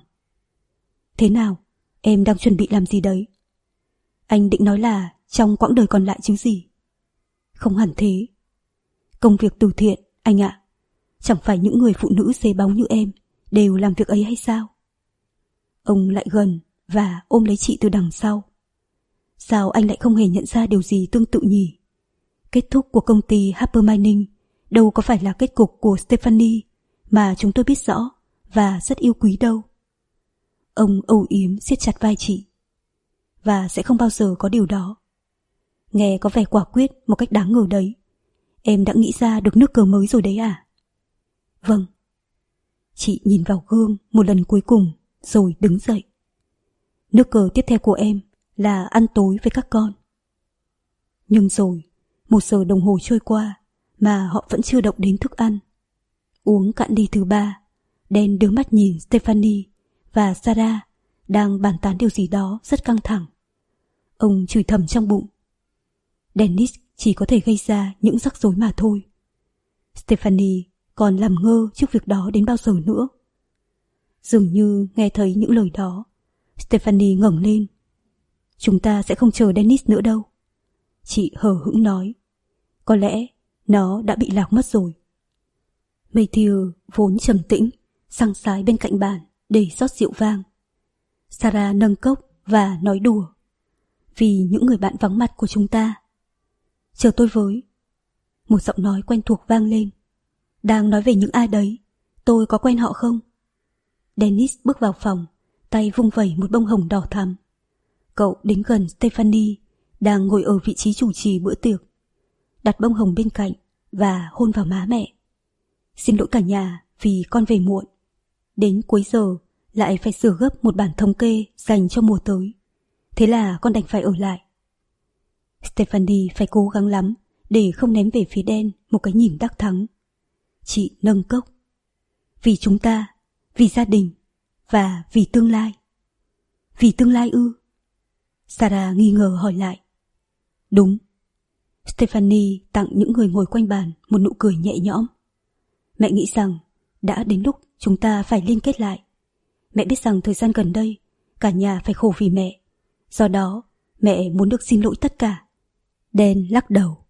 Thế nào, em đang chuẩn bị làm gì đấy? Anh định nói là trong quãng đời còn lại chứ gì? Không hẳn thế. Công việc từ thiện, anh ạ. Chẳng phải những người phụ nữ xế bóng như em đều làm việc ấy hay sao? Ông lại gần và ôm lấy chị từ đằng sau. Sao anh lại không hề nhận ra điều gì tương tự nhỉ? Kết thúc của công ty Harper Mining đâu có phải là kết cục của Stephanie mà chúng tôi biết rõ và rất yêu quý đâu. Ông âu yếm siết chặt vai chị. Và sẽ không bao giờ có điều đó. Nghe có vẻ quả quyết một cách đáng ngờ đấy. Em đã nghĩ ra được nước cờ mới rồi đấy à? Vâng. Chị nhìn vào gương một lần cuối cùng rồi đứng dậy. Nước cờ tiếp theo của em là ăn tối với các con. Nhưng rồi, một giờ đồng hồ trôi qua mà họ vẫn chưa động đến thức ăn. Uống cạn ly thứ ba, Dan đưa mắt nhìn Stephanie và Sarah đang bàn tán điều gì đó rất căng thẳng. Ông chửi thầm trong bụng. Dennis chỉ có thể gây ra những rắc rối mà thôi. Stephanie còn làm ngơ trước việc đó đến bao giờ nữa. Dường như nghe thấy những lời đó, Stephanie ngẩng lên. Chúng ta sẽ không chờ Dennis nữa đâu. Chị hờ hững nói. Có lẽ nó đã bị lạc mất rồi. Matthew vốn trầm tĩnh, săng sái bên cạnh bàn để rót rượu vang. Sarah nâng cốc và nói đùa. Vì những người bạn vắng mặt của chúng ta. Chờ tôi với. Một giọng nói quen thuộc vang lên. Đang nói về những ai đấy? Tôi có quen họ không? Dennis bước vào phòng, tay vung vẩy một bông hồng đỏ thắm. Cậu đến gần Stephanie, đang ngồi ở vị trí chủ trì bữa tiệc. Đặt bông hồng bên cạnh và hôn vào má mẹ. Xin lỗi cả nhà vì con về muộn. Đến cuối giờ lại phải sửa gấp một bản thống kê dành cho mùa tới. Thế là con đành phải ở lại. Stephanie phải cố gắng lắm để không ném về phía đen một cái nhìn đắc thắng. Chị nâng cốc. Vì chúng ta, vì gia đình và vì tương lai. Vì tương lai ư? Sarah nghi ngờ hỏi lại. Đúng. Stephanie tặng những người ngồi quanh bàn một nụ cười nhẹ nhõm. Mẹ nghĩ rằng đã đến lúc chúng ta phải liên kết lại. Mẹ biết rằng thời gian gần đây cả nhà phải khổ vì mẹ. Do đó mẹ muốn được xin lỗi tất cả. Dan lắc đầu.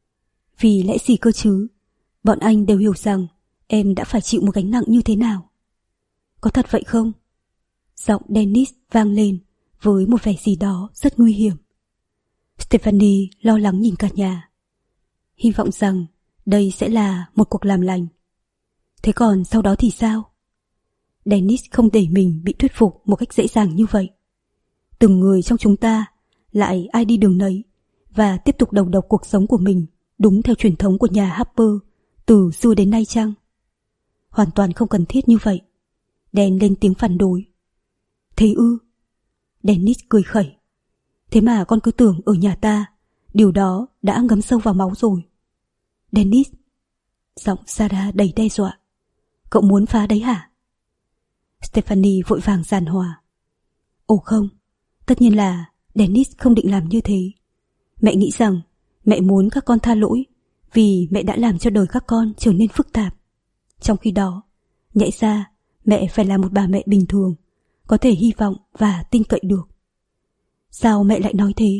Vì lẽ gì cơ chứ? Bọn anh đều hiểu rằng em đã phải chịu một gánh nặng như thế nào. Có thật vậy không? Giọng Dennis vang lên với một vẻ gì đó rất nguy hiểm. Stephanie lo lắng nhìn cả nhà. Hy vọng rằng đây sẽ là một cuộc làm lành. Thế còn sau đó thì sao? Dennis không để mình bị thuyết phục một cách dễ dàng như vậy. Từng người trong chúng ta lại ai đi đường nấy và tiếp tục đầu độc cuộc sống của mình đúng theo truyền thống của nhà Harper từ xưa đến nay chăng? Hoàn toàn không cần thiết như vậy. Dan lên tiếng phản đối. Thế ư? Dennis cười khẩy. Thế mà con cứ tưởng ở nhà ta điều đó đã ngấm sâu vào máu rồi. Dennis. Giọng Sarah đầy đe dọa. Cậu muốn phá đấy hả? Stephanie vội vàng giàn hòa. Ồ không, tất nhiên là Dennis không định làm như thế. Mẹ nghĩ rằng mẹ muốn các con tha lỗi vì mẹ đã làm cho đời các con trở nên phức tạp. Trong khi đó, nhẽ ra mẹ phải là một bà mẹ bình thường, có thể hy vọng và tin cậy được. Sao mẹ lại nói thế?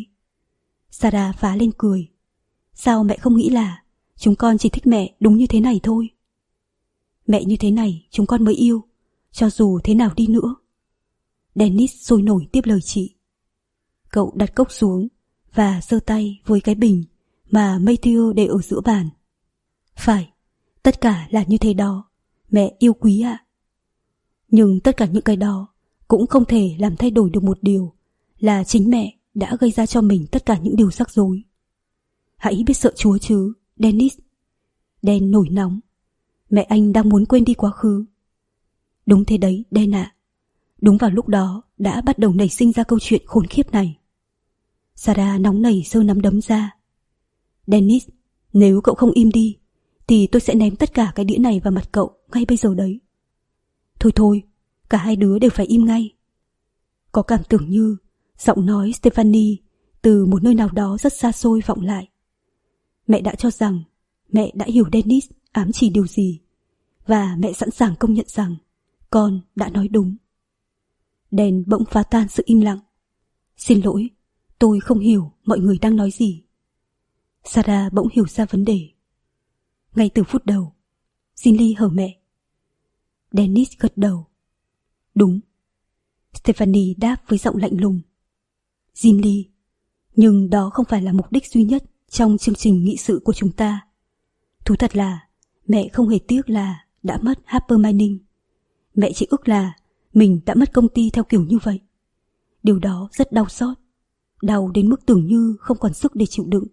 Sarah phá lên cười. Sao mẹ không nghĩ là chúng con chỉ thích mẹ đúng như thế này thôi? Mẹ như thế này chúng con mới yêu, cho dù thế nào đi nữa. Dennis sôi nổi tiếp lời chị. Cậu đặt cốc xuống và giơ tay với cái bình mà Matthew để ở giữa bàn. Phải, tất cả là như thế đó, mẹ yêu quý ạ. Nhưng tất cả những cái đó cũng không thể làm thay đổi được một điều, là chính mẹ đã gây ra cho mình tất cả những điều rắc rối. Hãy biết sợ Chúa chứ, Dennis. Dan nổi nóng. Mẹ anh đang muốn quên đi quá khứ. Đúng thế đấy, Dan ạ. Đúng vào lúc đó đã bắt đầu nảy sinh ra câu chuyện khốn khiếp này. Sarah nóng nảy giơ nắm đấm ra. Dennis, nếu cậu không im đi thì tôi sẽ ném tất cả cái đĩa này vào mặt cậu ngay bây giờ đấy. Thôi thôi, cả hai đứa đều phải im ngay. Có cảm tưởng như giọng nói Stephanie từ một nơi nào đó rất xa xôi vọng lại. Mẹ đã cho rằng mẹ đã hiểu Dennis ám chỉ điều gì, và mẹ sẵn sàng công nhận rằng con đã nói đúng. Dan bỗng phá tan sự im lặng. Xin lỗi, tôi không hiểu mọi người đang nói gì. Sarah bỗng hiểu ra vấn đề. Ngay từ phút đầu, Ginny hở mẹ. Dennis gật đầu. Đúng. Stephanie đáp với giọng lạnh lùng. Ginny, nhưng đó không phải là mục đích duy nhất trong chương trình nghị sự của chúng ta. Thú thật là mẹ không hề tiếc là đã mất Harper Mining. Mẹ chỉ ước là mình đã mất công ty theo kiểu như vậy. Điều đó rất đau xót, đau đến mức tưởng như không còn sức để chịu đựng.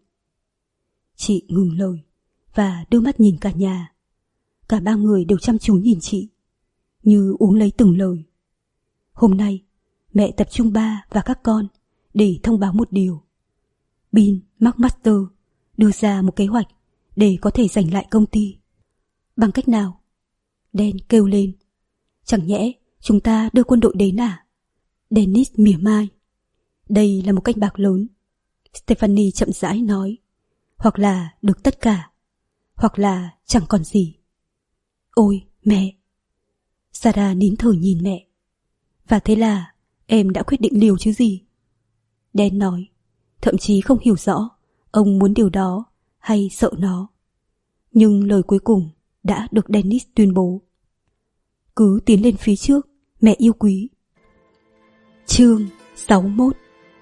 Chị ngừng lời và đưa mắt nhìn cả nhà. Cả ba người đều chăm chú nhìn chị, như uống lấy từng lời. Hôm nay, mẹ tập trung ba và các con để thông báo một điều. Bill McMaster đưa ra một kế hoạch để có thể giành lại công ty. Bằng cách nào? Dan kêu lên. Chẳng nhẽ chúng ta đưa quân đội đến à? Dennis mỉa mai. Đây là một canh bạc lớn. Stephanie chậm rãi nói. Hoặc là được tất cả, hoặc là chẳng còn gì. Ôi mẹ! Sarah nín thở nhìn mẹ. Và thế là em đã quyết định liều chứ gì? Dan nói, thậm chí không hiểu rõ ông muốn điều đó hay sợ nó. Nhưng lời cuối cùng đã được Dennis tuyên bố. Cứ tiến lên phía trước, mẹ yêu quý. Chương sáu mươi mốt.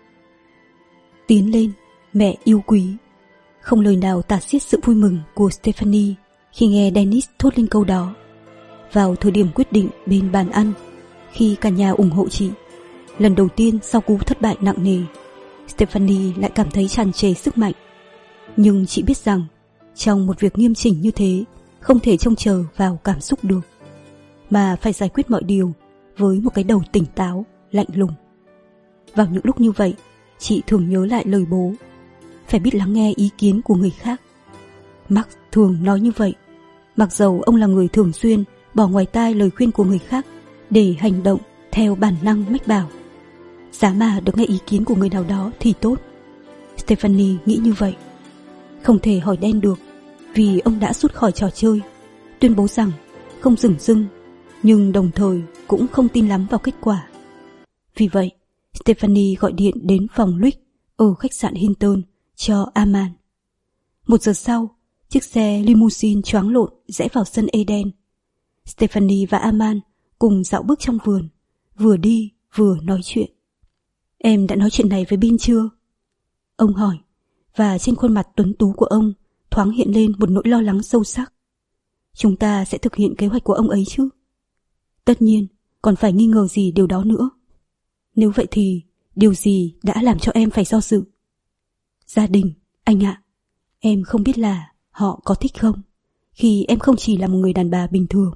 Tiến lên, mẹ yêu quý. Không lời nào tả xiết sự vui mừng của Stephanie khi nghe Dennis thốt lên câu đó. Vào thời điểm quyết định bên bàn ăn, khi cả nhà ủng hộ chị, lần đầu tiên sau cú thất bại nặng nề, Stephanie lại cảm thấy tràn trề sức mạnh. Nhưng chị biết rằng trong một việc nghiêm chỉnh như thế, không thể trông chờ vào cảm xúc được, mà phải giải quyết mọi điều với một cái đầu tỉnh táo, lạnh lùng. Vào những lúc như vậy, chị thường nhớ lại lời bố, phải biết lắng nghe ý kiến của người khác. Max thường nói như vậy, mặc dầu ông là người thường xuyên bỏ ngoài tai lời khuyên của người khác để hành động theo bản năng mách bảo. Giá mà được nghe ý kiến của người nào đó thì tốt. Stephanie nghĩ như vậy. Không thể hỏi đen được, vì ông đã rút khỏi trò chơi, tuyên bố rằng không dửng dưng, nhưng đồng thời cũng không tin lắm vào kết quả. Vì vậy, Stephanie gọi điện đến phòng Luke ở khách sạn Hilton cho Aman. Một giờ sau, chiếc xe limousine choáng lộn rẽ vào sân Eden. Stephanie và Aman cùng dạo bước trong vườn, vừa đi vừa nói chuyện. Em đã nói chuyện này với Bin chưa? Ông hỏi, và trên khuôn mặt tuấn tú của ông thoáng hiện lên một nỗi lo lắng sâu sắc. Chúng ta sẽ thực hiện kế hoạch của ông ấy chứ? Tất nhiên, còn phải nghi ngờ gì điều đó nữa. Nếu vậy thì, điều gì đã làm cho em phải do dự? Gia đình, anh ạ. Em không biết là họ có thích không, khi em không chỉ là một người đàn bà bình thường.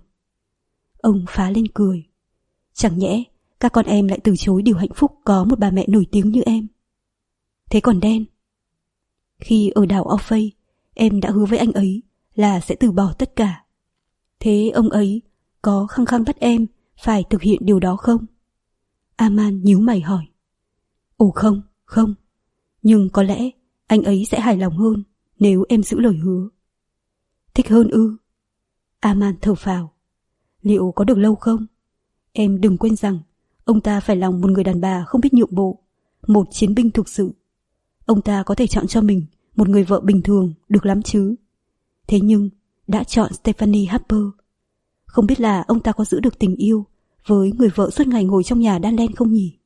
Ông phá lên cười. Chẳng nhẽ các con em lại từ chối điều hạnh phúc có một bà mẹ nổi tiếng như em? Thế còn Dan? Khi ở đảo Orphei, em đã hứa với anh ấy là sẽ từ bỏ tất cả. Thế ông ấy có khăng khăng bắt em phải thực hiện điều đó không? Aman nhíu mày hỏi. Ồ không, không. Nhưng có lẽ anh ấy sẽ hài lòng hơn nếu em giữ lời hứa. Thích hơn ư? Aman thở phào. Liệu có được lâu không? Em đừng quên rằng ông ta phải lòng một người đàn bà không biết nhượng bộ, một chiến binh thực sự. Ông ta có thể chọn cho mình một người vợ bình thường được lắm chứ. Thế nhưng đã chọn Stephanie Harper. Không biết là ông ta có giữ được tình yêu với người vợ suốt ngày ngồi trong nhà đan len không nhỉ?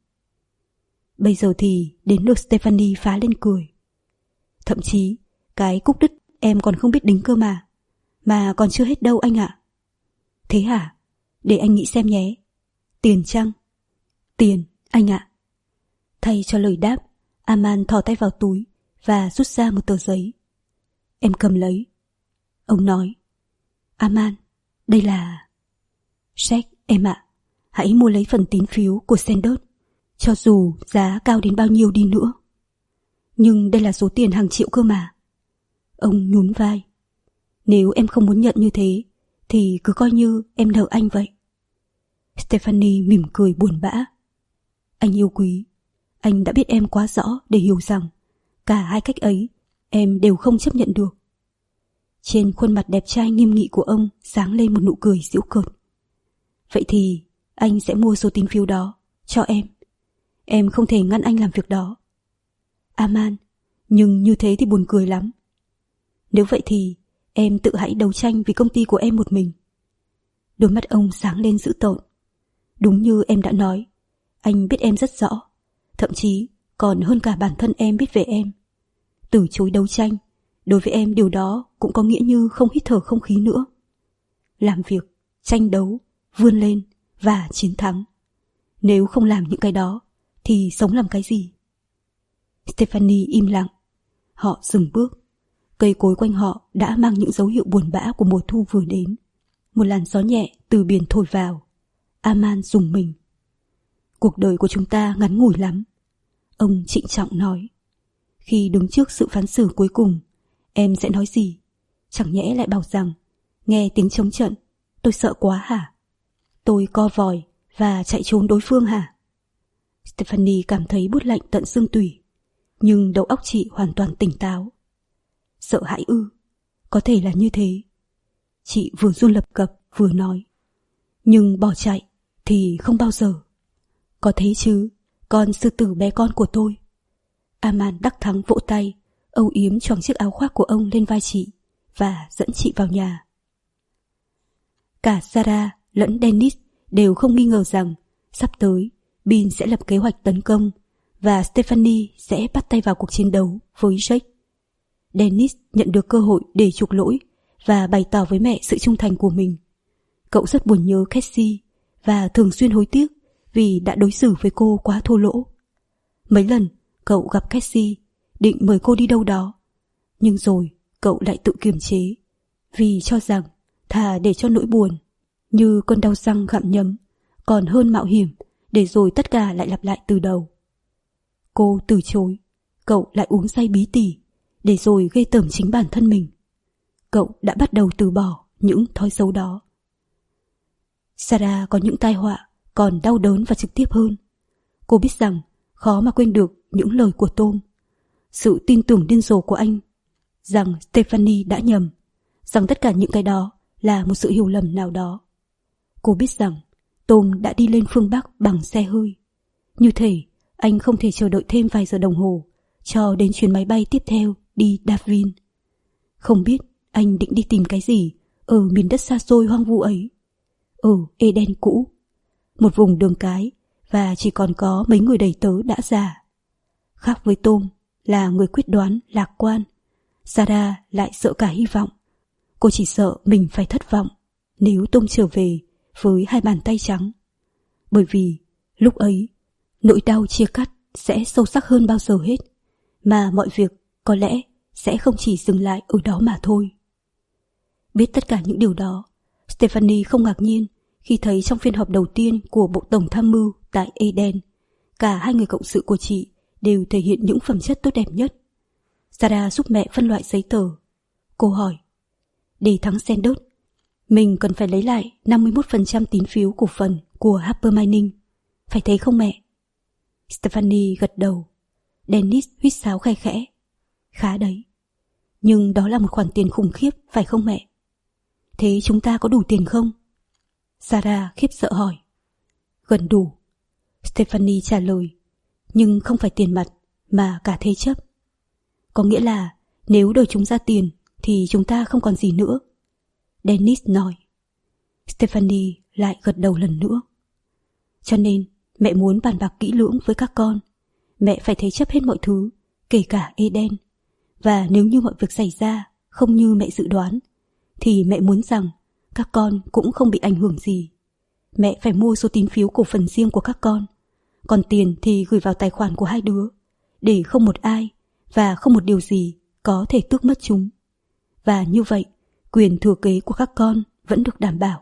Bây giờ thì đến lượt Stephanie phá lên cười. Thậm chí cái cúc đứt em còn không biết đính cơ mà. Mà còn chưa hết đâu anh ạ. Thế hả? Để anh nghĩ xem nhé. Tiền chăng? Tiền, anh ạ. Thay cho lời đáp, Aman thò tay vào túi và rút ra một tờ giấy. Em cầm lấy. Ông nói. Aman, đây là... Jack, em ạ, hãy mua lấy phần tín phiếu của Sanders, cho dù giá cao đến bao nhiêu đi nữa. Nhưng đây là số tiền hàng triệu cơ mà. Ông nhún vai. Nếu em không muốn nhận như thế, thì cứ coi như em nợ anh vậy. Stephanie mỉm cười buồn bã. Anh yêu quý, anh đã biết em quá rõ để hiểu rằng cả hai cách ấy em đều không chấp nhận được. Trên khuôn mặt đẹp trai nghiêm nghị của ông sáng lên một nụ cười giễu cợt. Vậy thì anh sẽ mua số tín phiếu đó cho em. Em không thể ngăn anh làm việc đó. Aman, nhưng như thế thì buồn cười lắm. Nếu vậy thì em tự hãy đấu tranh vì công ty của em một mình. Đôi mắt ông sáng lên dữ tợn. Đúng như em đã nói, anh biết em rất rõ, thậm chí còn hơn cả bản thân em biết về em. Từ chối đấu tranh, đối với em điều đó cũng có nghĩa như không hít thở không khí nữa. Làm việc, tranh đấu, vươn lên và chiến thắng. Nếu không làm những cái đó, thì sống làm cái gì? Stephanie im lặng. Họ dừng bước. Cây cối quanh họ đã mang những dấu hiệu buồn bã của mùa thu vừa đến. Một làn gió nhẹ từ biển thổi vào. Aman rùng mình. Cuộc đời của chúng ta ngắn ngủi lắm. Ông trịnh trọng nói. Khi đứng trước sự phán xử cuối cùng, em sẽ nói gì? Chẳng nhẽ lại bảo rằng, nghe tiếng trống trận, tôi sợ quá hả? Tôi co vòi và chạy trốn đối phương hả? Stephanie cảm thấy buốt lạnh tận xương tủy, nhưng đầu óc chị hoàn toàn tỉnh táo. Sợ hãi ư? Có thể là như thế. Chị vừa run lập cập vừa nói. Nhưng bỏ chạy thì không bao giờ. Có thế chứ, con sư tử bé con của tôi. Aman đắc thắng vỗ tay, âu yếm choàng chiếc áo khoác của ông lên vai chị và dẫn chị vào nhà. Cả Sarah lẫn Dennis đều không nghi ngờ rằng sắp tới Bill sẽ lập kế hoạch tấn công và Stephanie sẽ bắt tay vào cuộc chiến đấu với Jake. Dennis nhận được cơ hội để chuộc lỗi và bày tỏ với mẹ sự trung thành của mình. Cậu rất buồn nhớ Cassie và thường xuyên hối tiếc vì đã đối xử với cô quá thô lỗ. Mấy lần cậu gặp Cassie định mời cô đi đâu đó, nhưng rồi cậu lại tự kiềm chế vì cho rằng thà để cho nỗi buồn như cơn đau răng gặm nhấm còn hơn mạo hiểm để rồi tất cả lại lặp lại từ đầu. Cô từ chối, cậu lại uống say bí tỉ để rồi ghê tởm chính bản thân mình. Cậu đã bắt đầu từ bỏ những thói xấu đó. Sarah có những tai họa còn đau đớn và trực tiếp hơn. Cô biết rằng khó mà quên được những lời của Tom, sự tin tưởng điên rồ của anh rằng Stephanie đã nhầm, rằng tất cả những cái đó là một sự hiểu lầm nào đó. Cô biết rằng Tom đã đi lên phương Bắc bằng xe hơi. Như thể anh không thể chờ đợi thêm vài giờ đồng hồ cho đến chuyến máy bay tiếp theo đi Darwin. Không biết anh định đi tìm cái gì ở miền đất xa xôi hoang vu ấy. Ở Eden cũ, một vùng đường cái và chỉ còn có mấy người đầy tớ đã già. Khác với Tom là người quyết đoán, lạc quan, Sarah lại sợ cả hy vọng. Cô chỉ sợ mình phải thất vọng nếu Tom trở về với hai bàn tay trắng. Bởi vì lúc ấy nỗi đau chia cắt sẽ sâu sắc hơn bao giờ hết, mà mọi việc có lẽ sẽ không chỉ dừng lại ở đó mà thôi. Biết tất cả những điều đó, Stephanie không ngạc nhiên khi thấy trong phiên họp đầu tiên của Bộ Tổng Tham mưu tại Eden, cả hai người cộng sự của chị đều thể hiện những phẩm chất tốt đẹp nhất. Sarah giúp mẹ phân loại giấy tờ. Cô hỏi, để thắng Sanders, mình cần phải lấy lại năm mươi mốt phần trăm tín phiếu cổ phần của Harper Mining. Phải thế không mẹ? Stephanie gật đầu. Dennis huýt sáo khe khẽ. Khá đấy. Nhưng đó là một khoản tiền khủng khiếp, phải không mẹ? Thế chúng ta có đủ tiền không? Sarah khiếp sợ hỏi. Gần đủ, Stephanie trả lời. Nhưng không phải tiền mặt, mà cả thế chấp. Có nghĩa là nếu đời chúng ra tiền thì chúng ta không còn gì nữa, Dennis nói. Stephanie lại gật đầu lần nữa. Cho nên mẹ muốn bàn bạc kỹ lưỡng với các con. Mẹ phải thế chấp hết mọi thứ, kể cả Eden. Và nếu như mọi việc xảy ra không như mẹ dự đoán, thì mẹ muốn rằng các con cũng không bị ảnh hưởng gì. Mẹ phải mua số tín phiếu cổ phần riêng của các con, còn tiền thì gửi vào tài khoản của hai đứa, để không một ai và không một điều gì có thể tước mất chúng. Và như vậy, quyền thừa kế của các con vẫn được đảm bảo.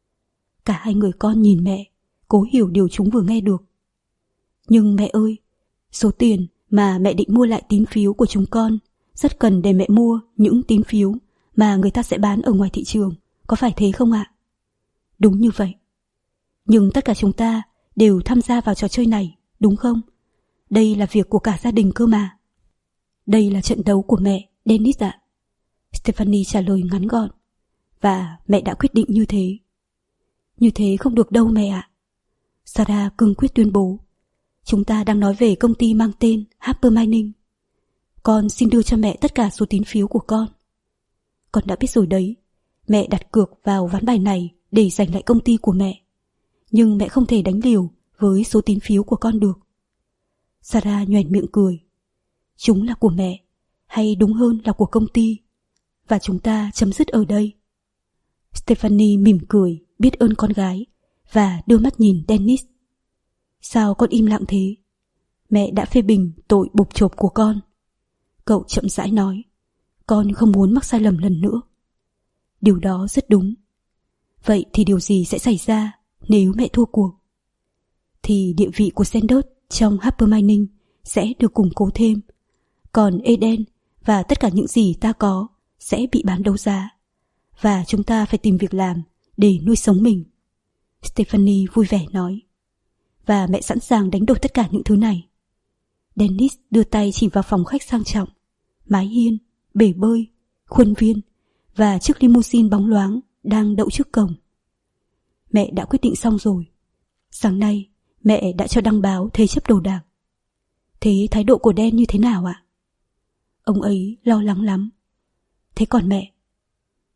Cả hai người con nhìn mẹ, cố hiểu điều chúng vừa nghe được. Nhưng mẹ ơi, số tiền mà mẹ định mua lại tín phiếu của chúng con rất cần để mẹ mua những tín phiếu mà người ta sẽ bán ở ngoài thị trường, có phải thế không ạ? Đúng như vậy. Nhưng tất cả chúng ta đều tham gia vào trò chơi này, đúng không? Đây là việc của cả gia đình cơ mà. Đây là trận đấu của mẹ, Dennis ạ. Stephanie trả lời ngắn gọn. Và mẹ đã quyết định như thế. Như thế không được đâu mẹ ạ. Sarah cương quyết tuyên bố. Chúng ta đang nói về công ty mang tên Harper Mining. Con xin đưa cho mẹ tất cả số tín phiếu của con. Con đã biết rồi đấy. Mẹ đặt cược vào ván bài này để giành lại công ty của mẹ. Nhưng mẹ không thể đánh liều với số tín phiếu của con được. Sarah nhoẻn miệng cười. Chúng là của mẹ, hay đúng hơn là của công ty. Và chúng ta chấm dứt ở đây. Stephanie mỉm cười, biết ơn con gái, và đưa mắt nhìn Dennis. Sao con im lặng thế? Mẹ đã phê bình tội bộp chộp của con. Cậu chậm rãi nói. Con không muốn mắc sai lầm lần nữa. Điều đó rất đúng. Vậy thì điều gì sẽ xảy ra nếu mẹ thua cuộc? Thì địa vị của Sanders trong Harper Mining sẽ được củng cố thêm. Còn Eden và tất cả những gì ta có sẽ bị bán đấu giá. Và chúng ta phải tìm việc làm để nuôi sống mình. Stephanie vui vẻ nói. Và mẹ sẵn sàng đánh đổi tất cả những thứ này. Dennis đưa tay chỉ vào phòng khách sang trọng, mái hiên, bể bơi, khuôn viên và chiếc limousine bóng loáng đang đậu trước cổng. Mẹ đã quyết định xong rồi. Sáng nay mẹ đã cho đăng báo thế chấp đồ đạc. Thế thái độ của Dan như thế nào ạ? Ông ấy lo lắng lắm. Thế còn mẹ,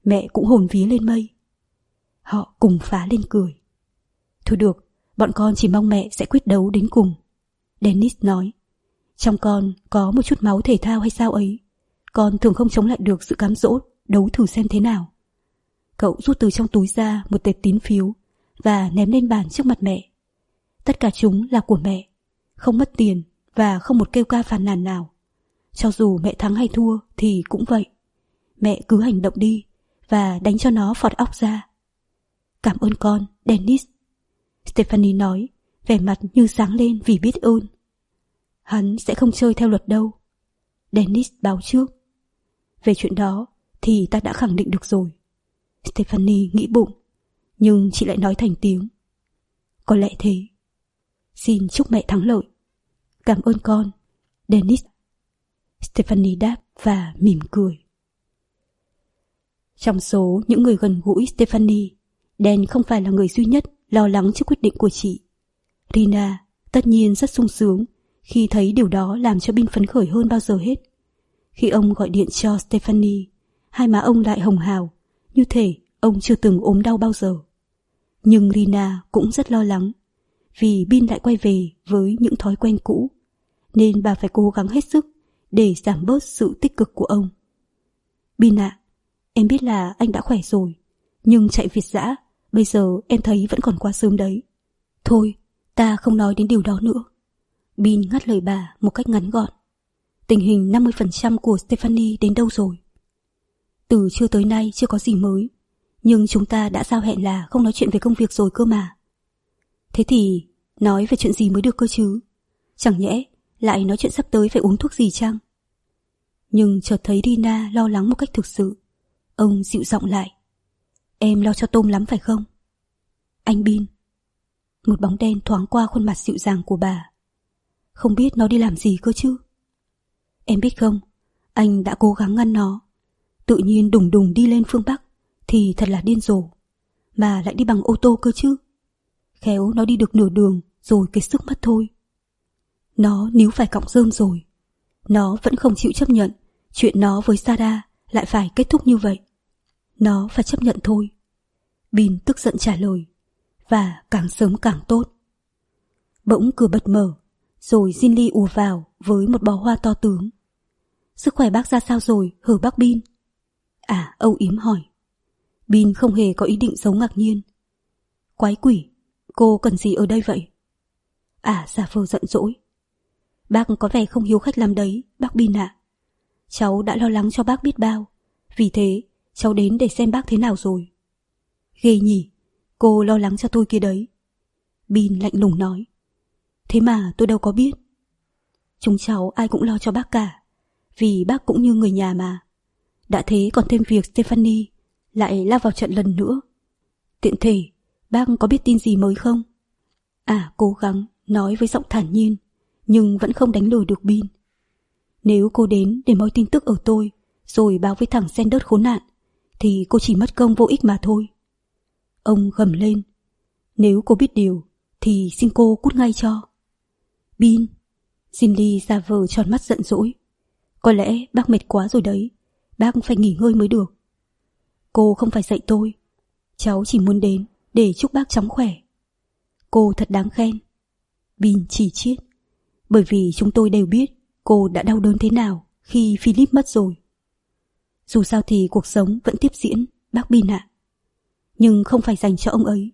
Mẹ cũng hồn vía lên mây. Họ cùng phá lên cười. Thôi được, bọn con chỉ mong mẹ sẽ quyết đấu đến cùng. Dennis nói. Trong con có một chút máu thể thao hay sao ấy. Con thường không chống lại được sự cám dỗ, đấu thử xem thế nào. Cậu rút từ trong túi ra một tệp tín phiếu và ném lên bàn trước mặt mẹ. Tất cả chúng là của mẹ, không mất tiền và không một kêu ca phàn nàn nào. Cho dù mẹ thắng hay thua thì cũng vậy. Mẹ cứ hành động đi và đánh cho nó phọt óc ra. Cảm ơn con, Dennis. Stephanie nói, vẻ mặt như sáng lên vì biết ơn. Hắn sẽ không chơi theo luật đâu, Dennis báo trước. Về chuyện đó thì ta đã khẳng định được rồi. Stephanie nghĩ bụng, nhưng chị lại nói thành tiếng. Có lẽ thế. Xin chúc mẹ thắng lợi. Cảm ơn con, Dennis. Stephanie đáp và mỉm cười. Trong số những người gần gũi Stephanie, Dan không phải là người duy nhất lo lắng trước quyết định của chị. Rina tất nhiên rất sung sướng khi thấy điều đó làm cho Bin phấn khởi hơn bao giờ hết. Khi ông gọi điện cho Stephanie, hai má ông lại hồng hào, như thể ông chưa từng ốm đau bao giờ. Nhưng Rina cũng rất lo lắng, vì Bin lại quay về với những thói quen cũ, nên bà phải cố gắng hết sức để giảm bớt sự tích cực của ông. Bin ạ, em biết là anh đã khỏe rồi, nhưng chạy Việt dã, bây giờ em thấy vẫn còn quá sớm đấy. Thôi, ta không nói đến điều đó nữa. Bin ngắt lời bà một cách ngắn gọn. Tình hình năm mươi phần trăm của Stephanie đến đâu rồi? Từ trưa tới nay chưa có gì mới, nhưng chúng ta đã giao hẹn là không nói chuyện về công việc rồi cơ mà. Thế thì nói về chuyện gì mới được cơ chứ? Chẳng nhẽ lại nói chuyện sắp tới phải uống thuốc gì chăng? Nhưng chợt thấy Rina lo lắng một cách thực sự, ông dịu giọng lại. Em lo cho Tom lắm phải không? Anh Bin. Một bóng đen thoáng qua khuôn mặt dịu dàng của bà. Không biết nó đi làm gì cơ chứ? Em biết không, anh đã cố gắng ngăn nó. Tự nhiên đùng đùng đi lên phương Bắc thì thật là điên rồ. Mà lại đi bằng ô tô cơ chứ. Khéo nó đi được nửa đường rồi kiệt sức mất thôi. Nó níu phải cọng rơm rồi. Nó vẫn không chịu chấp nhận chuyện nó với Sarah lại phải kết thúc như vậy. Nó phải chấp nhận thôi. Bin tức giận trả lời. Và càng sớm càng tốt. Bỗng cửa bật mở, rồi Jinly ùa vào với một bó hoa to tướng. Sức khỏe bác ra sao rồi hở bác Bin? À, âu yếm hỏi. Bin không hề có ý định giấu ngạc nhiên. Quái quỷ, cô cần gì ở đây vậy? À, giả vờ giận dỗi. Bác có vẻ không hiếu khách lắm đấy, bác Bin ạ. Cháu đã lo lắng cho bác biết bao, vì thế cháu đến để xem bác thế nào rồi. Ghê nhỉ, cô lo lắng cho tôi kia đấy. Bin lạnh lùng nói. Thế mà tôi đâu có biết. Chúng cháu ai cũng lo cho bác cả, vì bác cũng như người nhà mà. Đã thế còn thêm việc Stephanie lại lao vào trận lần nữa. Tiện thể, bác có biết tin gì mới không? À, cố gắng nói với giọng thản nhiên, nhưng vẫn không đánh lừa được Bin. Nếu cô đến để moi tin tức ở tôi, rồi báo với thằng Sanders khốn nạn, thì cô chỉ mất công vô ích mà thôi. Ông gầm lên. Nếu cô biết điều, thì xin cô cút ngay cho. Bin. Jinly ra vờ tròn mắt giận dỗi. Có lẽ bác mệt quá rồi đấy, bác phải nghỉ ngơi mới được. Cô không phải dạy tôi, cháu chỉ muốn đến để chúc bác chóng khỏe. Cô thật đáng khen. Bin chỉ chiết. Bởi vì chúng tôi đều biết cô đã đau đớn thế nào khi Philip mất rồi. Dù sao thì cuộc sống vẫn tiếp diễn, bác Bin ạ. Nhưng không phải dành cho ông ấy.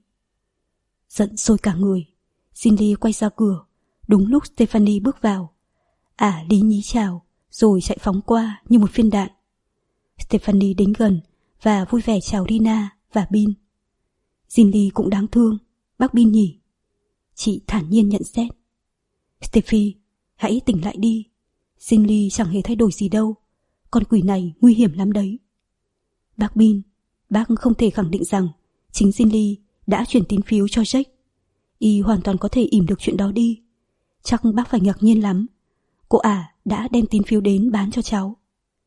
Giận sôi cả người, Jinly quay ra cửa, đúng lúc Stephanie bước vào. Ả lý nhí chào, rồi chạy phóng qua như một viên đạn. Stephanie đến gần và vui vẻ chào Rina và Bin. Jinly cũng đáng thương, bác Bin nhỉ? Chị thản nhiên nhận xét. Steffi, hãy tỉnh lại đi. Jinly chẳng hề thay đổi gì đâu. Con quỷ này nguy hiểm lắm đấy. Bác Bin, bác không thể khẳng định rằng chính Jinly đã chuyển tín phiếu cho Jack. Y hoàn toàn có thể ỉm được chuyện đó đi. Chắc bác phải ngạc nhiên lắm. Cô ả đã đem tín phiếu đến bán cho cháu.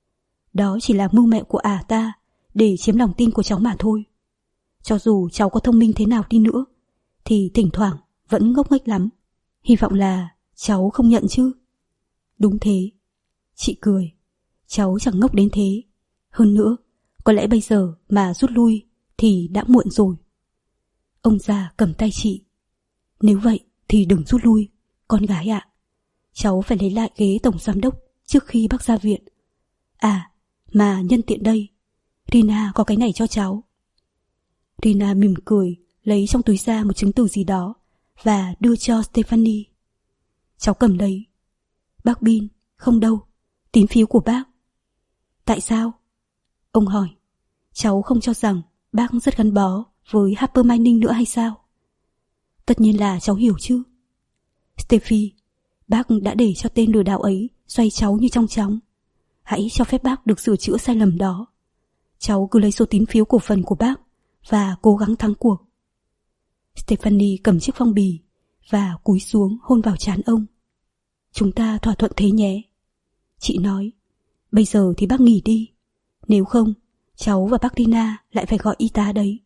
Đó chỉ là mưu mẹo của ả ta để chiếm lòng tin của cháu mà thôi. Cho dù cháu có thông minh thế nào đi nữa, thì thỉnh thoảng vẫn ngốc nghếch lắm. Hy vọng là cháu không nhận chứ. Đúng thế. Chị cười. Cháu chẳng ngốc đến thế. Hơn nữa, Có lẽ bây giờ mà rút lui thì đã muộn rồi. Ông già cầm tay chị. Nếu vậy thì đừng rút lui, con gái ạ. Cháu phải lấy lại ghế tổng giám đốc trước khi bác ra viện. À, mà nhân tiện đây, Rina có cái này cho cháu. Rina mỉm cười, lấy trong túi ra một chứng từ gì đó và đưa cho Stephanie. Cháu cầm lấy. Bác Bin, không đâu, tín phiếu của bác. Tại sao? Ông hỏi. Cháu không cho rằng bác rất gắn bó với Harper Mining nữa hay sao? Tất nhiên là cháu hiểu chứ. Steffi, bác đã để cho tên lừa đảo ấy xoay cháu như trong chóng. Hãy cho phép bác được sửa chữa sai lầm đó. Cháu cứ lấy số tín phiếu cổ phần của bác và cố gắng thắng cuộc. Stephanie cầm chiếc phong bì và cúi xuống hôn vào trán ông. Chúng ta thỏa thuận thế nhé. Chị nói, bây giờ thì bác nghỉ đi. Nếu không, cháu và bác Rina lại phải gọi y tá đấy.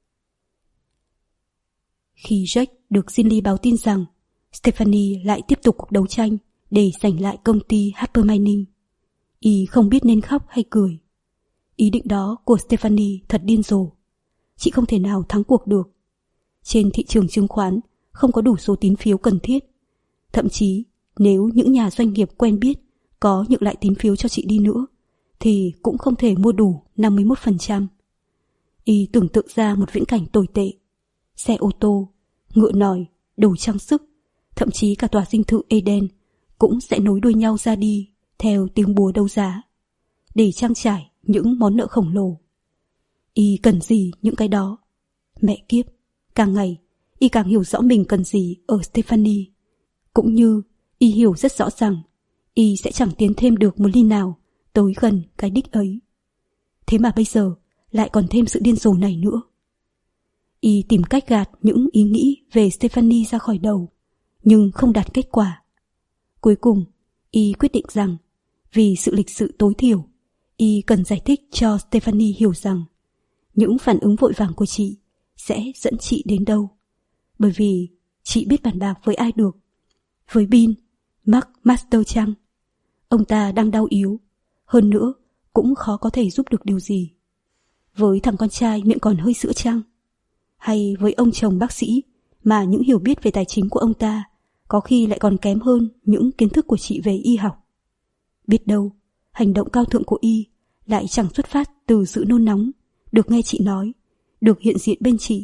Khi Jack được Zinli báo tin rằng Stephanie lại tiếp tục cuộc đấu tranh để giành lại công ty Harper Mining, y không biết nên khóc hay cười. Ý định đó của Stephanie thật điên rồ. Chị không thể nào thắng cuộc được. Trên thị trường chứng khoán không có đủ số tín phiếu cần thiết. Thậm chí nếu những nhà doanh nghiệp quen biết có nhượng lại tín phiếu cho chị đi nữa thì cũng không thể mua đủ năm mươi mốt phần trăm. Y tưởng tượng ra một viễn cảnh tồi tệ. Xe ô tô, ngựa nòi, đồ trang sức, thậm chí cả tòa dinh thự Eden cũng sẽ nối đuôi nhau ra đi theo tiếng búa đấu giá để trang trải những món nợ khổng lồ. Y cần gì những cái đó? Mẹ kiếp, càng ngày y càng hiểu rõ mình cần gì ở Stephanie, cũng như y hiểu rất rõ rằng y sẽ chẳng tiến thêm được một ly nào tới gần cái đích ấy. Thế mà bây giờ lại còn thêm sự điên rồ này nữa. Y tìm cách gạt những ý nghĩ về Stephanie ra khỏi đầu, nhưng không đạt kết quả. Cuối cùng, y quyết định rằng vì sự lịch sự tối thiểu, y cần giải thích cho Stephanie hiểu rằng những phản ứng vội vàng của chị sẽ dẫn chị đến đâu. Bởi vì chị biết bàn bạc với ai được. Với Bin, Mark Master chăng? Ông ta đang đau yếu, hơn nữa cũng khó có thể giúp được điều gì. Với thằng con trai miệng còn hơi sữa chăng? Hay với ông chồng bác sĩ mà những hiểu biết về tài chính của ông ta có khi lại còn kém hơn những kiến thức của chị về y học. Biết đâu, hành động cao thượng của y lại chẳng xuất phát từ sự nôn nóng, được nghe chị nói, được hiện diện bên chị.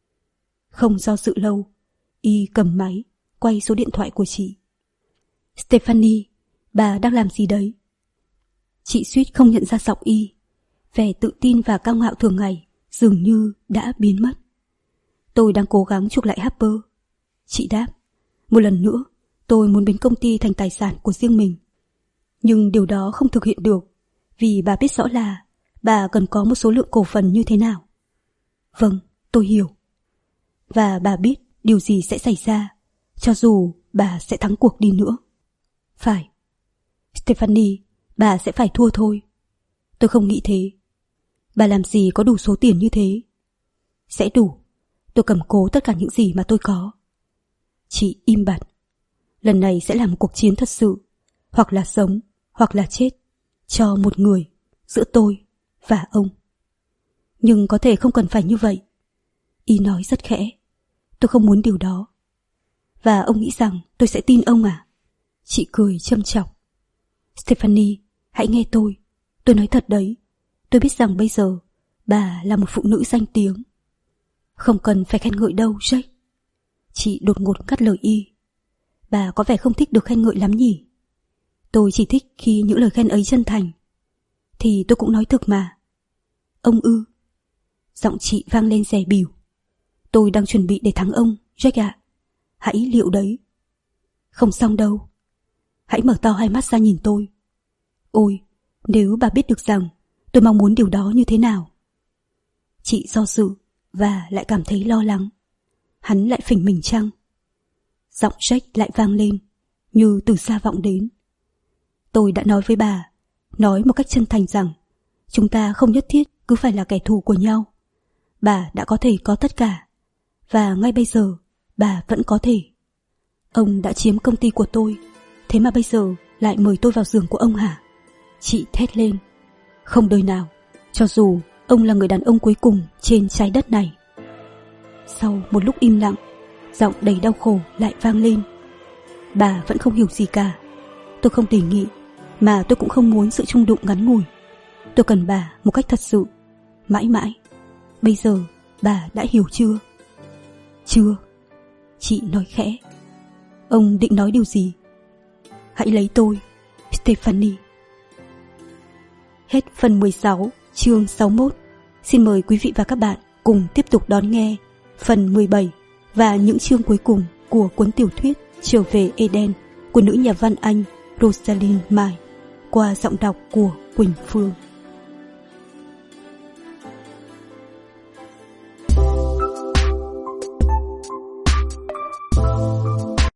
Không do dự lâu, y cầm máy, quay số điện thoại của chị. Stephanie, bà đang làm gì đấy? Chị suýt không nhận ra giọng y. Vẻ tự tin và cao ngạo thường ngày dường như đã biến mất. Tôi đang cố gắng chuộc lại Harper. Chị đáp, một lần nữa, tôi muốn biến công ty thành tài sản của riêng mình. Nhưng điều đó không thực hiện được, vì bà biết rõ là bà cần có một số lượng cổ phần như thế nào. Vâng, tôi hiểu. Và bà biết điều gì sẽ xảy ra, cho dù bà sẽ thắng cuộc đi nữa. Phải. Stephanie, bà sẽ phải thua thôi. Tôi không nghĩ thế. Bà làm gì có đủ số tiền như thế? Sẽ đủ. Tôi cầm cố tất cả những gì mà tôi có. Chị im bặt. Lần này sẽ là một cuộc chiến thật sự, hoặc là sống, hoặc là chết, cho một người, giữa tôi và ông. Nhưng có thể không cần phải như vậy. Y nói rất khẽ. Tôi không muốn điều đó. Và ông nghĩ rằng tôi sẽ tin ông à? Chị cười châm chọc. Stephanie, hãy nghe tôi. Tôi nói thật đấy. Tôi biết rằng bây giờ bà là một phụ nữ danh tiếng. Không cần phải khen ngợi đâu, Jack. Chị đột ngột cắt lời y. Bà có vẻ không thích được khen ngợi lắm nhỉ? Tôi chỉ thích khi những lời khen ấy chân thành. Thì tôi cũng nói thực mà. Ông ư? Giọng chị vang lên dè bỉu. Tôi đang chuẩn bị để thắng ông, Jack ạ. Hãy liệu đấy. Không xong đâu. Hãy mở to hai mắt ra nhìn tôi. Ôi, nếu bà biết được rằng tôi mong muốn điều đó như thế nào. Chị do dự và lại cảm thấy lo lắng. Hắn lại phỉnh mình chăng? Giọng Jack lại vang lên, như từ xa vọng đến. Tôi đã nói với bà, nói một cách chân thành rằng chúng ta không nhất thiết cứ phải là kẻ thù của nhau. Bà đã có thể có tất cả, và ngay bây giờ bà vẫn có thể. Ông đã chiếm công ty của tôi, thế mà bây giờ lại mời tôi vào giường của ông hả? Chị thét lên. Không đời nào, cho dù ông là người đàn ông cuối cùng trên trái đất này. Sau một lúc im lặng, giọng đầy đau khổ lại vang lên. Bà vẫn không hiểu gì cả. Tôi không đề nghị, mà tôi cũng không muốn sự chung đụng ngắn ngủi. Tôi cần bà một cách thật sự, mãi mãi. Bây giờ bà đã hiểu chưa? Chưa, chị nói khẽ. Ông định nói điều gì? Hãy lấy tôi, Stephanie. Hết phần mười sáu, chương sáu mươi mốt. Xin mời quý vị và các bạn cùng tiếp tục đón nghe phần mười bảy và những chương cuối cùng của cuốn tiểu thuyết Trở về Eden của nữ nhà văn Anh Rosalind May qua giọng đọc của Quỳnh Phương.